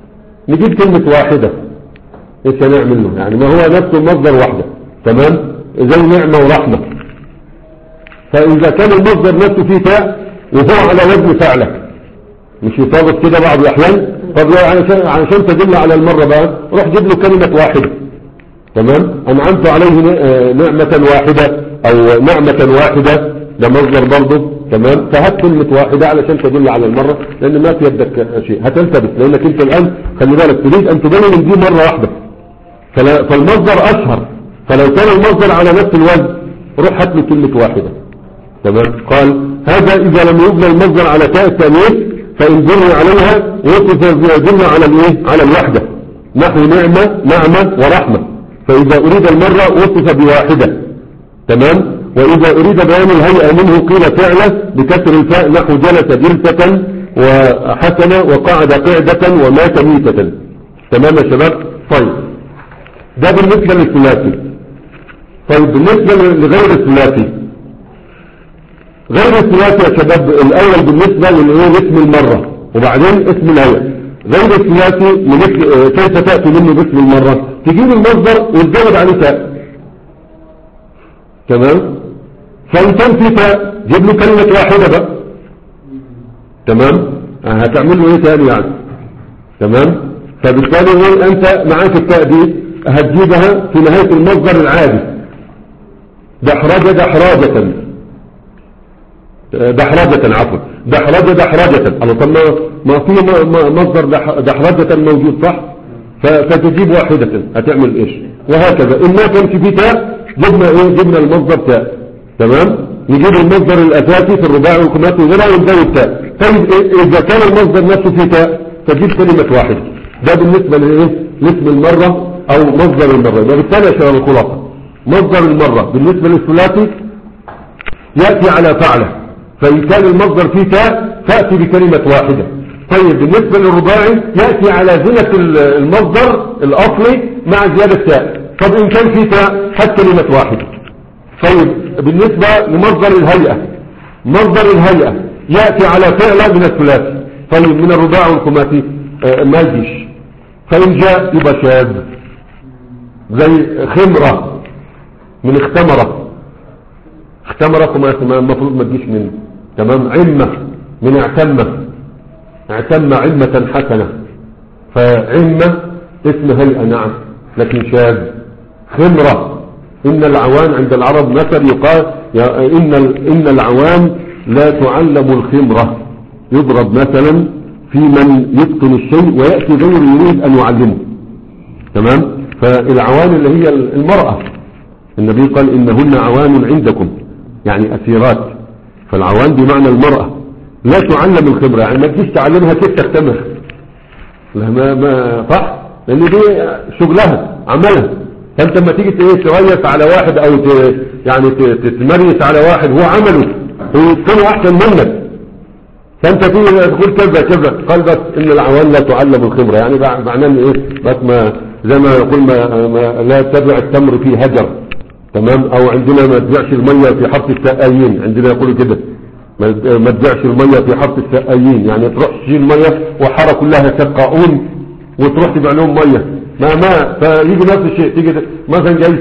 نجيب كلمة واحدة، ايش هنعمل له؟ يعني ما هو نفسه المصدر واحدة، تمام؟ زي نعمة ورحمة. فإذا كان المصدر نفسه فيه تاء وهو على وزن فعله، مش يصادف كده بعض الأحيان، طب علشان علشان تدل على المرة بقى روح جيب له كلمة واحدة، تمام؟ أنعمت عليه نعمة واحدة أو نعمة واحدة، ده مصدر برضه، تمام؟ فهات كلمة واحدة علشان تدل على المرة، لأن ما في يدك شيء، هتلتبس، لأنك أنت الآن خلي بالك تريد أن تبين إن دي مرة واحدة، فالمصدر أشهر، فلو كان المصدر على نفس الوزن روح هات له كلمة واحدة، تمام؟ قال هذا إذا لم يبنى المصدر على تاء التأنيث فإن بني عليها وصف بنى على الإيه؟ على الوحدة، نحو نعمة نعمة ورحمة، فإذا أريد المرة وصف بواحدة، تمام؟ وإذا أريد بيان الهيئة منه قيل فعله بكسر الفاء، نحو جلس جلسة وحسن وقعد قعدة ومات ميتة، تمام يا شباب؟ طيب ده بالنسبة للثلاثي. طيب بالنسبة لغير الثلاثي، غير الثلاثي يا شباب الأول بالنسبة لاسم المرة وبعدين اسم الهيئة. غير الثلاثي كيف تأتي منه باسم المرة؟ تجيب المصدر وتزود عليه تاء، تمام؟ فإن كان في تاء جيب له كلمة واحدة بقى، تمام؟ هتعمل له ايه تاني يعني، تمام؟ فبالتالي انت معاك التاء دي هتجيبها في نهاية المصدر العادي، دحرجة دحرجة دحرجة عفوا دحرجة دحرجة، الله طب ما في مصدر دحرجة موجود صح؟ فتجيب واحدة هتعمل ايش؟ وهكذا إن ما كانش في تاء جبنا ايه؟ جبنا المصدر تاء، تمام؟ نجيب المصدر الأساسي في الرباعي والخماسي وغيرها ونزود تاء. طيب إذا كان المصدر نفسه فيه تاء تجيب كلمة واحدة. ده بالنسبة لإيه؟ لاسم المرة أو مصدر المرة. وبالتالي يا شباب الخلاصة مصدر المرة بالنسبة للثلاثي يأتي على فعله، فإن كان المصدر فيه تاء تأتي بكلمة واحدة. طيب بالنسبة للرباعي يأتي على زنة المصدر الأصلي مع زيادة تاء. طب إن كان فيه تاء حتى كلمة واحدة. طيب بالنسبة لمصدر الهيئة، مصدر الهيئة يأتي على فعل من الثلاثي. طيب من الرباع والخماسي آه ما يجيش، فإن جاء يبقى شاذ، زي خمرة من اختمرة، اختمرة خماسي المفروض ما تجيش منه، تمام؟ عمة من اعتمة، اعتمة عمة حسنة، فعمة اسم هيئة نعم لكن شاذ. خمرة إن العوان عند العرب مثل يقال إن إن العوان لا تعلم الخمرة، يضرب مثلا في من يتقن الشيء ويأتي غير يريد أن يعلمه، تمام؟ فالعوان اللي هي المرأة، النبي قال إنهن عوان عندكم يعني أسيرات، فالعوان بمعنى المرأة لا تعلم الخمرة، يعني ما تجيش تعلمها كيف تختمر، لا ما ما صح، لأن دي شغلها عملها. فانت لما تيجي تريس على واحد او ت... يعني تتمريس على واحد هو عمله هو يتكلم احسن منك، فانت تيجي تقول كذا كذا، قال بس ان العوان لا تعلم الخمرة، يعني معناه ان ايه بس ما زي ما يقول ما, ما لا تبع التمر في هجر، تمام؟ او عندنا ما تبيعش المية في حرف السقايين، عندنا يقولوا كده ما تبيعش المية في حرف السقايين، يعني تروح تشيل مية وحارة كلها سقاؤون وتروح تبيع لهم مية ما ما فيجي نفس الشيء، تيجي مثلا جاي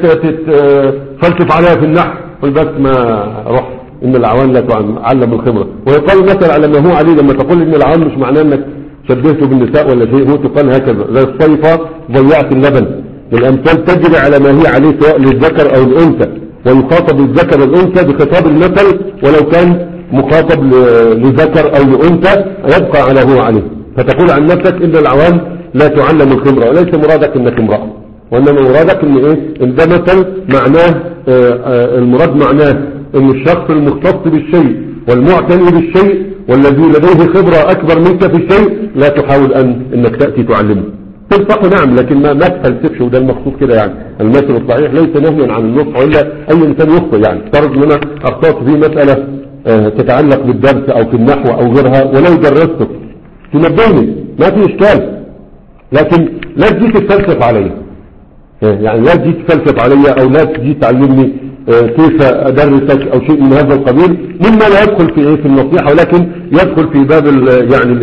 تفلسف عليها في النحو قل بس ما روح ان العوان لا تعلم الخمرة. ويقال مثل على ما هو عليه لما تقول ان العوان مش معناه انك شبهته بالنساء ولا شيء، هو تقال هكذا زي الصيفة ضيعت اللبن، الامثال تجري على ما هي عليه سواء للذكر او الانثى، ويخاطب الذكر والانثى بخطاب المثل ولو كان مخاطب لذكر او لانثى يبقى على هو عليه. فتقول عن نفسك ان العوان لا تعلم الخمرة، وليس مرادك انك امرأة، وانما مرادك ان ايه ان ده مثل معناه آآ آآ المراد معناه ان الشخص المختص بالشيء والمعتني بالشيء والذي لديه خبرة اكبر منك في الشيء لا تحاول ان انك تأتي تعلمه. تنصح نعم لكن ما ما تفلسفش، وده المقصود كده يعني. المثل الصحيح ليس نهيا عن النصح، والا اي انسان يخطئ، يعني افترض ان انا اخطأت في مسألة تتعلق بالدرس او في النحو او غيرها ولو درسته تنبهني ما في اشكال، لكن لا تجي تتفلسف علي، يعني لا تجي تتفلسف علي او لا تجي تعلمني كيف ادرسك او شيء من هذا القبيل مما لا يدخل في ايه في النصيحة، ولكن يدخل في باب يعني الايه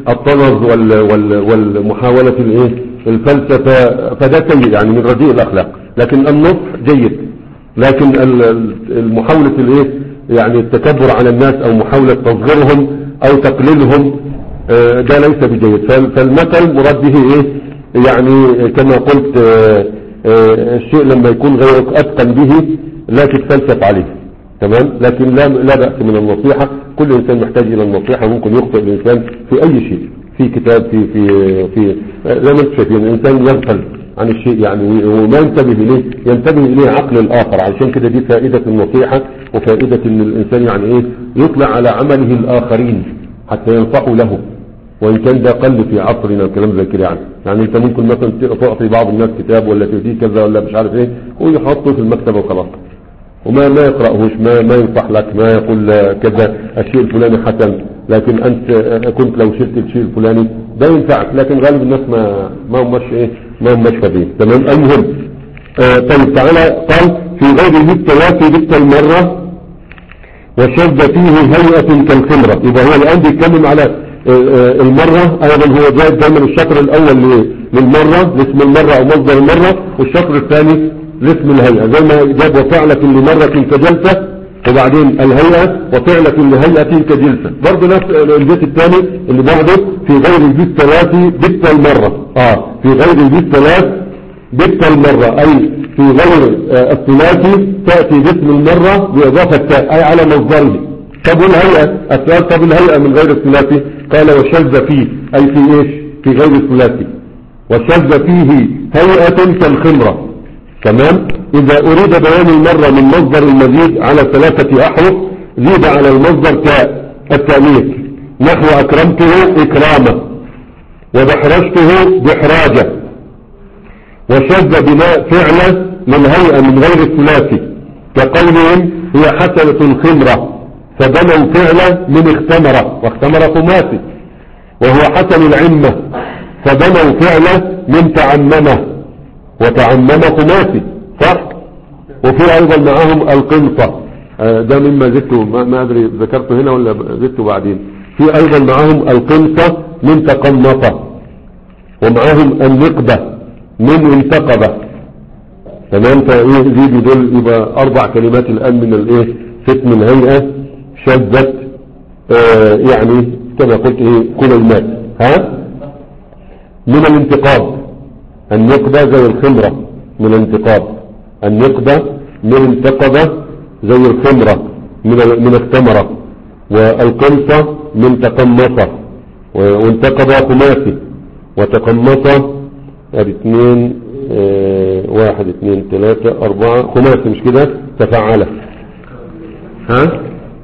الطنز وال وال والمحاولة الايه الفلسفة، فده سيء يعني من رديء الاخلاق. لكن النصح جيد، لكن المحاولة الايه يعني التكبر على الناس او محاولة تصغيرهم او تقليلهم ده ليس بجيد. فالمثل مراد به ايه يعني كما قلت الشيء لما يكون غيرك اتقن به لا تتفلسف عليه، تمام. لكن لا لا بأس من النصيحة، كل انسان محتاج الى النصيحة، ممكن يخطئ الانسان في اي شيء، في كتاب، في في في زي ما انتم شايفين الانسان يغفل عن الشيء يعني وما ينتبه اليه، ينتبه اليه عقل الاخر. علشان كده دي فائدة النصيحة وفائدة ان الانسان يعني ايه يطلع على عمله الاخرين حتى ينصحوا له، وان كان ده قل في عصرنا وكلام زي كده يعني. يعني انت ممكن مثلا تعطي بعض الناس كتاب ولا تديه كذا ولا مش عارف ايه ويحطه في المكتبة وخلاص، وما ما يقرأهوش، ما ما ينصح لك، ما يقول كذا الشيء الفلاني حسن، لكن انت كنت لو شلت الشيء الفلاني ده ينفعك. لكن غالب الناس ما ما هم مش ايه ما هم مش فاهمين، تمام. المهم آه طيب تعالى قال في غير التوافي بت المرة وشد فيه هيئة كالخمرة. يبقى هو الآن بيتكلم على آه آه المرة. ايضا هو جاء دايما الشطر الاول للمرة اسم المرة او مصدر المرة، والشطر الثاني لاسم الهيئة، زي ما جاب وفعلة لمرة كجلسة، وبعدين الهيئة وفعلة لهيئة كجلسة. برضه نفس البيت الثاني اللي بعده في غير البيت الثلاثي بت المرة. اه في غير البيت الثلاث بت المرة، اي في غير آه الثلاثي تأتي باسم المرة بإضافة تاء اي على مصدره. طب والهيئة السؤال، طب الهيئة من غير الثلاثي قال وشذ فيه اي في ايش في غير الثلاثي، وشذ فيه هيئة كالخمرة. تمام. إذا أريد بيان المرة من مصدر المزيد على ثلاثة أحرف زيد على المصدر تاء التأنيث، نحو أكرمته إكرامة ودحرجته دحراجة. وشذ بناء فعلة للهيئة من غير الثلاثي كقولهم هي حسنة الخمرة، فبنوا فعلة من اختمرة، واختمر خماسي. وهو حسن العمة، فبنوا فعلة من تعممة، وتعمم خماسي، صح. وفي ايضا معهم القنصة، ده مما زدته ما, ما ادري ذكرته هنا ولا زدته بعدين. في ايضا معهم القنصة من تقنطة، ومعهم النقبة من انتقبة. تمام. فايه زيدوا دول يبقى اربع كلمات الان من الايه اسم الهيئة شذت آه يعني كما قلت ايه كلمات. ها من الانتقاب، النقبة زي الخمرة من الانتقاب، النقبة من انتقبة زي الخمرة من من الثمرة، والقنصة من تقمصة، وانتقبة خماسي، وتقمصة اثنين اه واحد اثنين ثلاثة اربعة خماسي مش كده تفعله. ها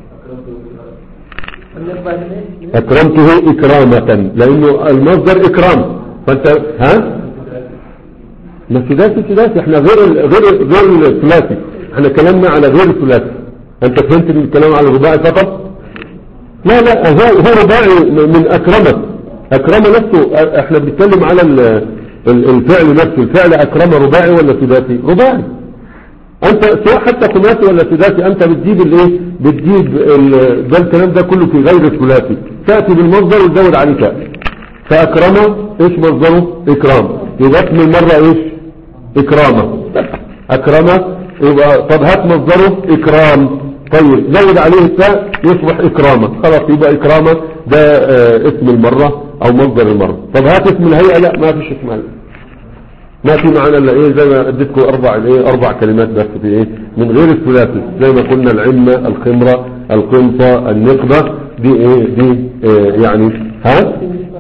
اكرمته اكرامة لانه المصدر اكرام، فانت ها ما سداسي سداسي احنا غير غير غير الثلاثي، احنا كلامنا على غير الثلاثي. انت فهمت الكلام على الرباعي فقط؟ لا لا هو هو رباعي من اكرمه. اكرمه نفسه احنا بنتكلم على الفعل نفسه. الفعل اكرمه رباعي ولا سداسي؟ رباعي. انت سواء حتى خماسي ولا سداسي انت بتجيب الايه بتجيب ده الكلام ده كله في غير الثلاثي، تاتي بالمصدر وتزود عليه تاء. فاكرمه ايش مصدره؟ اكرام، يبقى اسم المره ايش؟ اكرامه. اكرمه يبقى طب هات مصدره اكرام، طيب زود عليه التاء يصبح اكرامه، خلاص يبقى اكرامه ده اه اسم المره او مصدر المره. طب هات اسم الهيئه، لا ما فيش اسم الهيئه، ما في معنا الا ايه زي ما اديتكم اربع ايه اربع كلمات بس في ايه من غير الثلاثي، زي ما قلنا العمه، الخمره، القنصه، النقبه، دي ايه دي اه يعني ها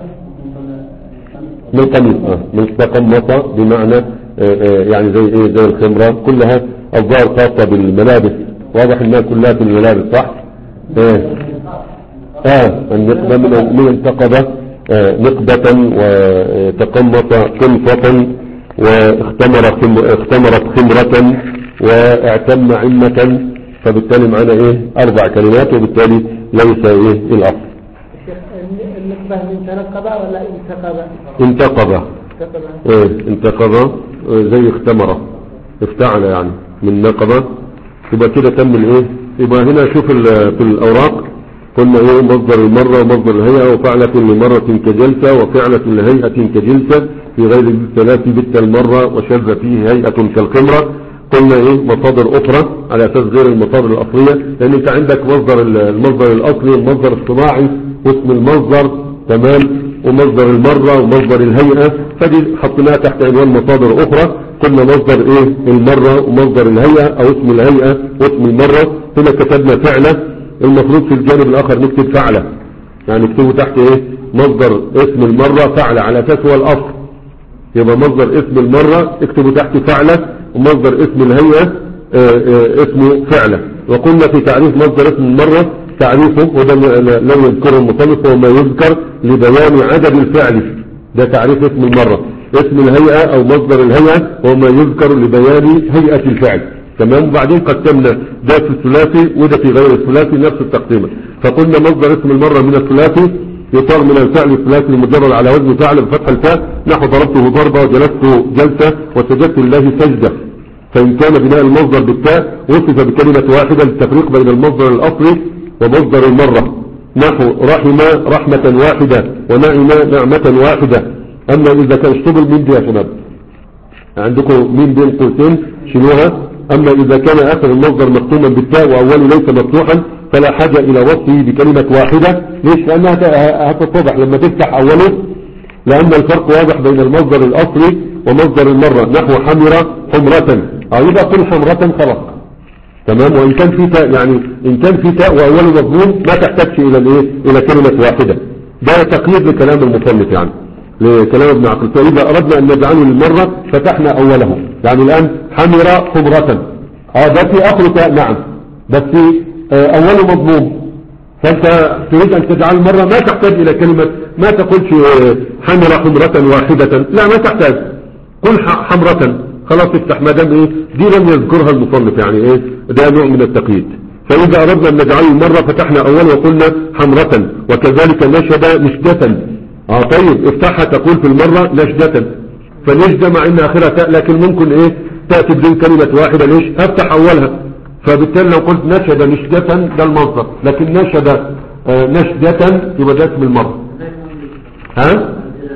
من قميص اه من تقمصه بمعنى اه اه يعني زي ايه زي الخمره. كلها الظاهر خاصه بالملابس، واضح انها كلها في الملابس صح. اه اه النقبه من من انتقبه اه نقبه، وتقمص قنصه، واختمر خم... اختمرت خمرة، واعتم عمة. فبالتالي معنا ايه اربع كلمات، وبالتالي ليس ايه الاصل. النقبة من تنقبة ولا انتقبة؟ انتقبة ايه انتقبة زي اختمرة افتعل يعني من نقبة، يبقى كده تم الايه. يبقى هنا شوف في الاوراق قلنا ايه مصدر المرة ومصدر الهيئة، وفعلة لمرة كجلسة، وفعلة لهيئة كجلسة في غير الثلاث بت المرة، وشذ فيه هيئة كالخمرة. قلنا ايه مصادر اخرى على اساس غير المصادر الاصلية، لان انت عندك مصدر المصدر الاصلي والمصدر الصناعي واسم المصدر، تمام، ومصدر المرة ومصدر الهيئة، فدي حطيناها تحت عنوان مصادر اخرى. قلنا مصدر ايه المرة ومصدر الهيئة او اسم الهيئة واسم المرة. هنا كتبنا فعلة، المفروض في الجانب الاخر نكتب فعلة، يعني نكتبه تحت ايه مصدر اسم المرة فعلة على اساس هو الاصل، يبقى مصدر اسم المرة اكتبه تحت فعلة، ومصدر اسم الهيئة اه اه اسمه فعلة. وقلنا في تعريف مصدر اسم المرة تعريفه، وده لم يذكره المصنف، هو ما يذكر لبيان عدد الفعل، ده تعريف اسم المرة. اسم الهيئة او مصدر الهيئة هو ما يذكر لبيان هيئة الفعل، تمام. وبعدين قسمنا ده في الثلاثي وده في غير الثلاثي نفس التقسيمة. فقلنا مصدر اسم المرة من الثلاثي يصار من الفعل الثلاثي المجرد على وزن فعل بفتح الفاء، نحو ضربته ضربة وجلسته جلسة وسجدت لله سجدة. فإن كان بناء المصدر بالتاء وصف بكلمة واحدة للتفريق بين المصدر الأصلي ومصدر المرة، نحو رحم رحمة واحدة ونعم نعمة واحدة. أما إذا كان اشتغل من دي يا شباب عندكم مين بين قوسين شنوها. أما إذا كان آخر المصدر مختوما بالتاء وأوله ليس مفتوحا فلا حاجة إلى وصفه بكلمة واحدة. ليش؟ لأنها هتتضح لما تفتح أوله، لأن الفرق واضح بين المصدر الأصلي ومصدر المرة، نحو حمرة حمرة، أو يبقى كل حمرة خلاص، تمام. وإن كان في تاء، يعني إن كان في تاء وأوله مضموم ما تحتاجش إلى الإيه إلى كلمة واحدة. ده تقييد لكلام المصنف، يعني لكلام ابن عقيل. فإذا أردنا أن نجعله للمرة فتحنا أوله، يعني الآن حمرة حمرة، اه ده في آخر تاء نعم، بس أوله مضموم، فأنت تريد أن تجعل مرة ما تحتاج إلى كلمة، ما تقولش حمرة حمرة واحدة، لا ما تحتاج، قل حمرة خلاص افتح، ما دام ايه دي لم يذكرها المصنف، يعني ايه ده نوع من التقييد. فإذا أردنا أن نجعل المرة فتحنا أوله وقلنا حمرة، وكذلك نشد نشدة. اه طيب افتحها تقول في المرة نشدة، فنشدة مع ان اخرها تاء لكن ممكن ايه تأتي بدون كلمة واحدة، ليش افتح اولها. فبالتالي لو قلت نشد نشدة ده المصدر، لكن نشد آه نشدة يبقى ده اسم المرة. ها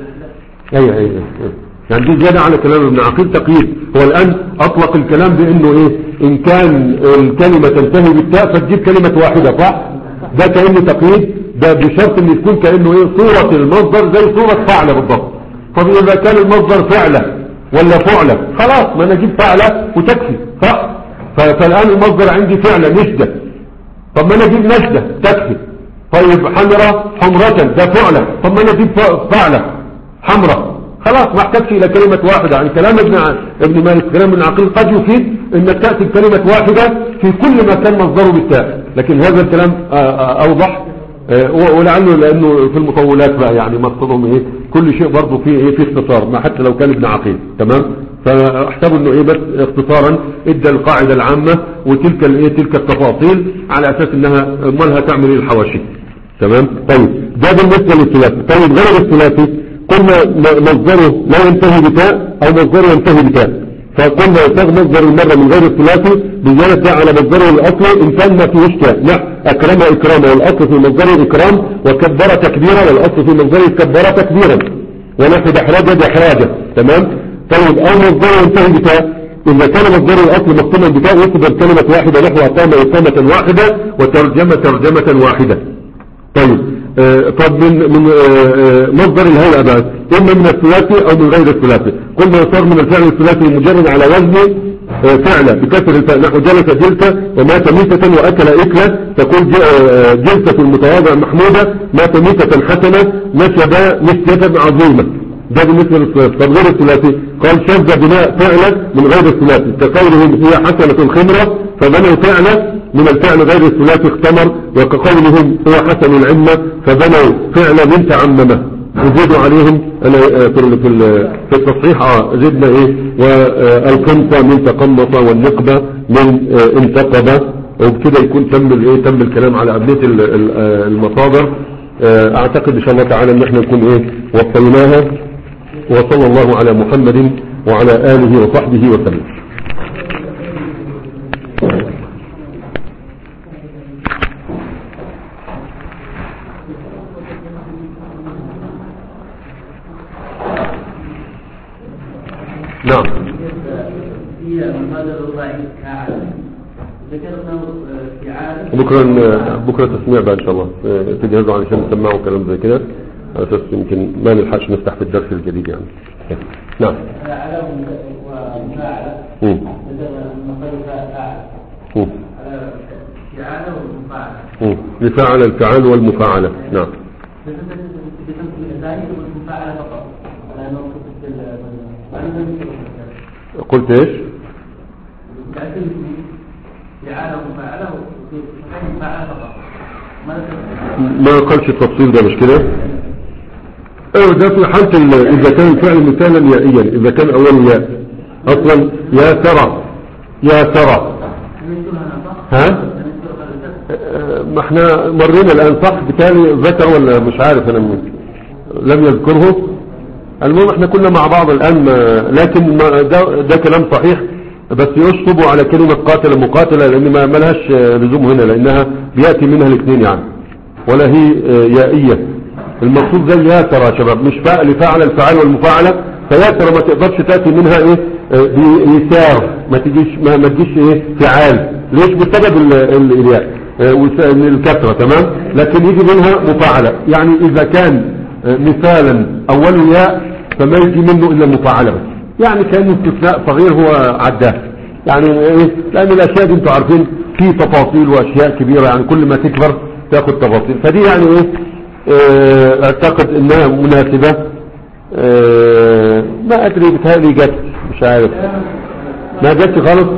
اي اي اي يعني دي زيادة على كلام ابن عقيل تقييد. هو الان اطلق الكلام بانه ايه ان كان الكلمة تنتهي بالتاء فتجيب كلمة واحدة، صح؟ ده كأنه تقييد، ده بشرط ان يكون كأنه ايه صورة المصدر زي صورة فعلة بالضبط. طب اذا كان المصدر فعلة ولا فعلة خلاص ما نجيب فعلة وتكفي، صح؟ فالان المصدر عندي فعلة نشدة، طب ما نجيب نشدة تكفي. طيب حمرة حمرة ده فعلة، طب ما نجيب فعلة حمرة، خلاص ما احتاجش الى كلمة واحدة. عن كلام ابن ابن مالك كلام ابن عقيل قد يفيد انك تأتي بكلمة واحدة في كل ما كان مصدره بالتاء، لكن هذا الكلام اوضح ولعله لانه في المطولات بقى يعني مقصدهم ايه كل شيء برضه فيه ايه في اختصار، ما حتى لو كان ابن عقيل، تمام. فاحسبوا انه ايه بس اختصارا ادى القاعدة العامة وتلك الايه تلك التفاصيل على اساس انها امالها تعمل ايه الحواشي، تمام. طيب ده بالنسبة للثلاثي. طيب غير الثلاثي قلنا مصدره لا ينتهي بتاء او مصدره ينتهي بتاء، فقلنا يصاغ مصدر المرة من غير الثلاثي بزيادة على مصدره الاصلي ان كان ما فيهوش تاء، لا اكرم اكراما والاصل في مصدره اكرام، وكبر تكبيرا والاصل في مصدره كبر تكبيرا، ونحو دحرجة دحراجة، تمام. طيب او مصدره ينتهي بتاء، اذا كان مصدره الاصل مختوما بتاء يصدر كلمة واحدة نحو اقام اقامة واحدة وترجمة ترجمة واحدة. طيب آه طب من من آه مصدر الهيئة بقى اما من الثلاثي او من غير الثلاثي. قلنا يصار من الفعل الثلاثي مجرد على وزن آه فعله بكسر الفاء، نحو جلس جلسة ومات ميتة واكل اكلة، تقول جلسة المتواضع محمودة، مات ميتة حسنة، نشب نشية عظيمة. ده بالنسبة للثلاثي. طب غير الثلاثي قال شذ بناء فعلا من غير الثلاثي، كقولهم هي حسنة الخمرة فبنوا فعلا من الفعل غير الثلاثي اختمر، وكقولهم هو حسن العمة فبنوا فعل من تعممه. وزيدوا عليهم انا في في التصحيح اه زدنا ايه والقمصة من تقمص والنقبة من انتقبة، وبكده يكون تم الايه تم الكلام على أبنية المصادر. اعتقد ان شاء الله تعالى ان احنا نكون ايه وصلناها. وصلى الله على محمد وعلى آله وصحبه وسلم. نعم. في المادة الرباعي كعادة ذكرنا في عادة بكرة بكرة تسميع بقى إن شاء الله تجهزوا علشان نسمعوا كلام زي كده على أساس يمكن ما نلحقش نفتح في الدرس الجديد يعني. نعم. على ومفاعلة ذكرنا المصدر فاعل على فعالة والمفاعلة لفعل الفعال والمفاعلة. نعم. والمفاعلة فقط على نقطة قلت ايش؟ فعالة ومفاعلة ومفاعلة فقط ما قالش التفصيل ده مش كده؟ ايوه ده في حالة اذا كان الفعل مثالا يائيا، اذا كان اول ياء اصلا يا ترى يا ترى ها ما احنا مرينا الان صح بالتالي ذكر ولا مش عارف انا من لم يذكره. المهم احنا كنا مع بعض الان لكن ما ده, ده كلام صحيح بس يشطب على كلمة قاتل مقاتلة لان ما ملهاش لزوم هنا لانها بيأتي منها الاثنين يعني ولا هي يائية. المقصود زي يا ترى يا شباب مش فاعل فعل الفعال والمفاعلة فيا ترى ما تقدرش تأتي منها ايه بيسار ما تجيش ما, ما تجيش ايه فعال ليش بسبب الياء الكثرة تمام لكن يجي منها مفاعلة يعني اذا كان مثالا اول ياء فما يجي منه الا مفاعلة بس يعني كان استثناء صغير هو عداه يعني ايه لان الاشياء دي انتوا عارفين في تفاصيل واشياء كبيرة يعني كل ما تكبر تاخد تفاصيل فدي يعني ايه اه اعتقد انها مناسبة اه ما ادري بتهيألي جت مش عارف ما جت خالص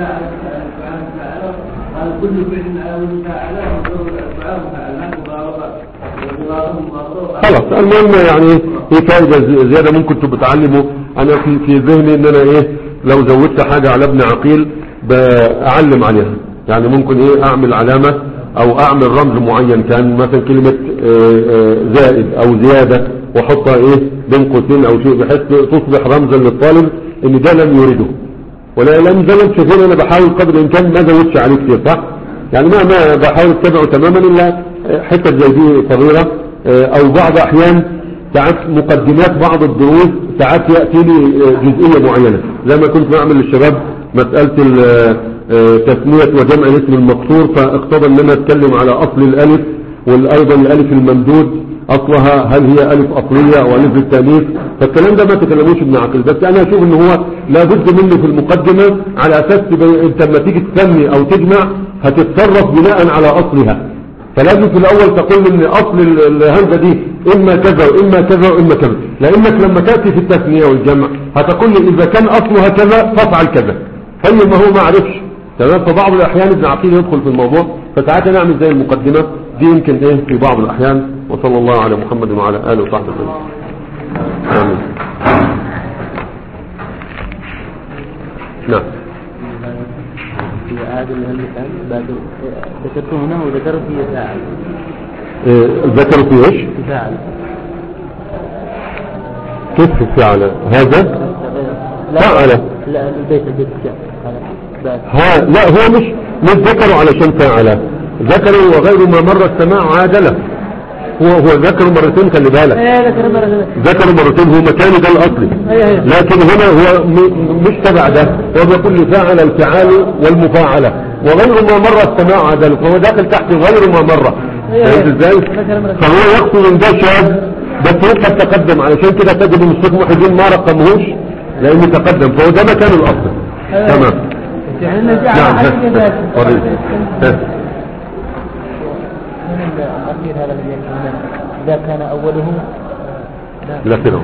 خلاص. المهم يعني هي فائدة زيادة ممكن تبقوا تعلموا انا في في ذهني ان انا ايه لو زودت حاجة على ابن عقيل بعلم عليها يعني ممكن ايه اعمل علامة او اعمل رمز معين كان مثلا كلمة زائد او زيادة واحطها ايه بين قوسين او شيء بحيث تصبح رمزا للطالب ان ده لم يريده ولا لم زلم شايفين انا بحاول قدر الامكان ما زودش عليه كتير صح يعني ما ما بحاول اتبعه تماما الا حتة زي دي صغيرة او بعض احيان ساعات مقدمات بعض الدروس ساعات يأتي لي جزئية معينة زي ما كنت بعمل للشباب مسألة تسمية وجمع الاسم المقصور فاقتضى ان انا اتكلم على اصل الالف وايضا الالف الممدود اصلها هل هي الف اصلية او الف التانيث فالكلام ده ما تكلموش ابن عقل بس انا اشوف ان هو لابد منه في المقدمة على اساس انت لما تيجي تسمي او تجمع هتتصرف بناء على اصلها فلازم في الاول تقول ان اصل الهمزة دي اما كذا واما كذا واما كذا لانك لما تأتي في التثنية والجمع هتقول لي اذا كان اصلها كذا فافعل كذا هي ما هو ما عرفش تمام فبعض الاحيان ابن عقيل يدخل في الموضوع فساعات نعمل زي المقدمة دي يمكن ايه في بعض الاحيان وصلى الله على محمد وعلى اله وصحبه وسلم امين. نعم في عاد الهمزة بعد ذكرته هنا وذكرت في فاعل ذكروا في ايش فاعل كيف في فعل هذا فعل لا البيت البيت ها لا هو مش مش ذكروا علشان فعل ذكروا وغير ما مر السماع عادله هو هو ذكروا مرتين خلي بالك ذكروا مرتين هو مكانه ده الاصلي لكن هنا هو مش تبع ده هو بيقول لي فعل الفعال والمفاعله وغير ما مر السماع عادله فهو داخل تحت غير ما مر فهمت ازاي فهو يقصد ان ده شاذ بس يبقى تقدم علشان كده تجد المشتق محدين ما رقمهوش لانه تقدم فهو ده مكان الاصل تمام نعم الأخير هذا الذي يكون إذا كان أوله لا كده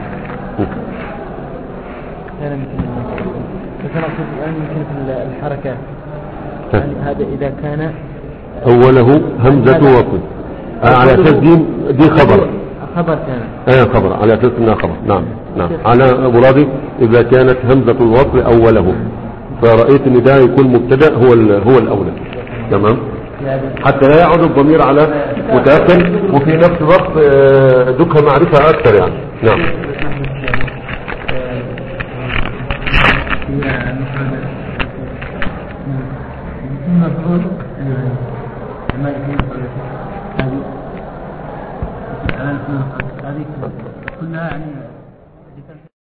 كان مثل مثلا الآن مثل الحركات يعني هذا إذا كان أوله همزة وصل على أساس دي دي خبر خبر كان ايه خبر على أساس انها خبر نعم نعم على أبو راضي إذا كانت همزة الوصل أوله فرأيت ان ده يكون مبتدأ هو هو الأولى تمام حتى لا يعود الضمير على متأخر وفي نفس الوقت دكها معرفة أكثر يعني نعم هذه كلها يعني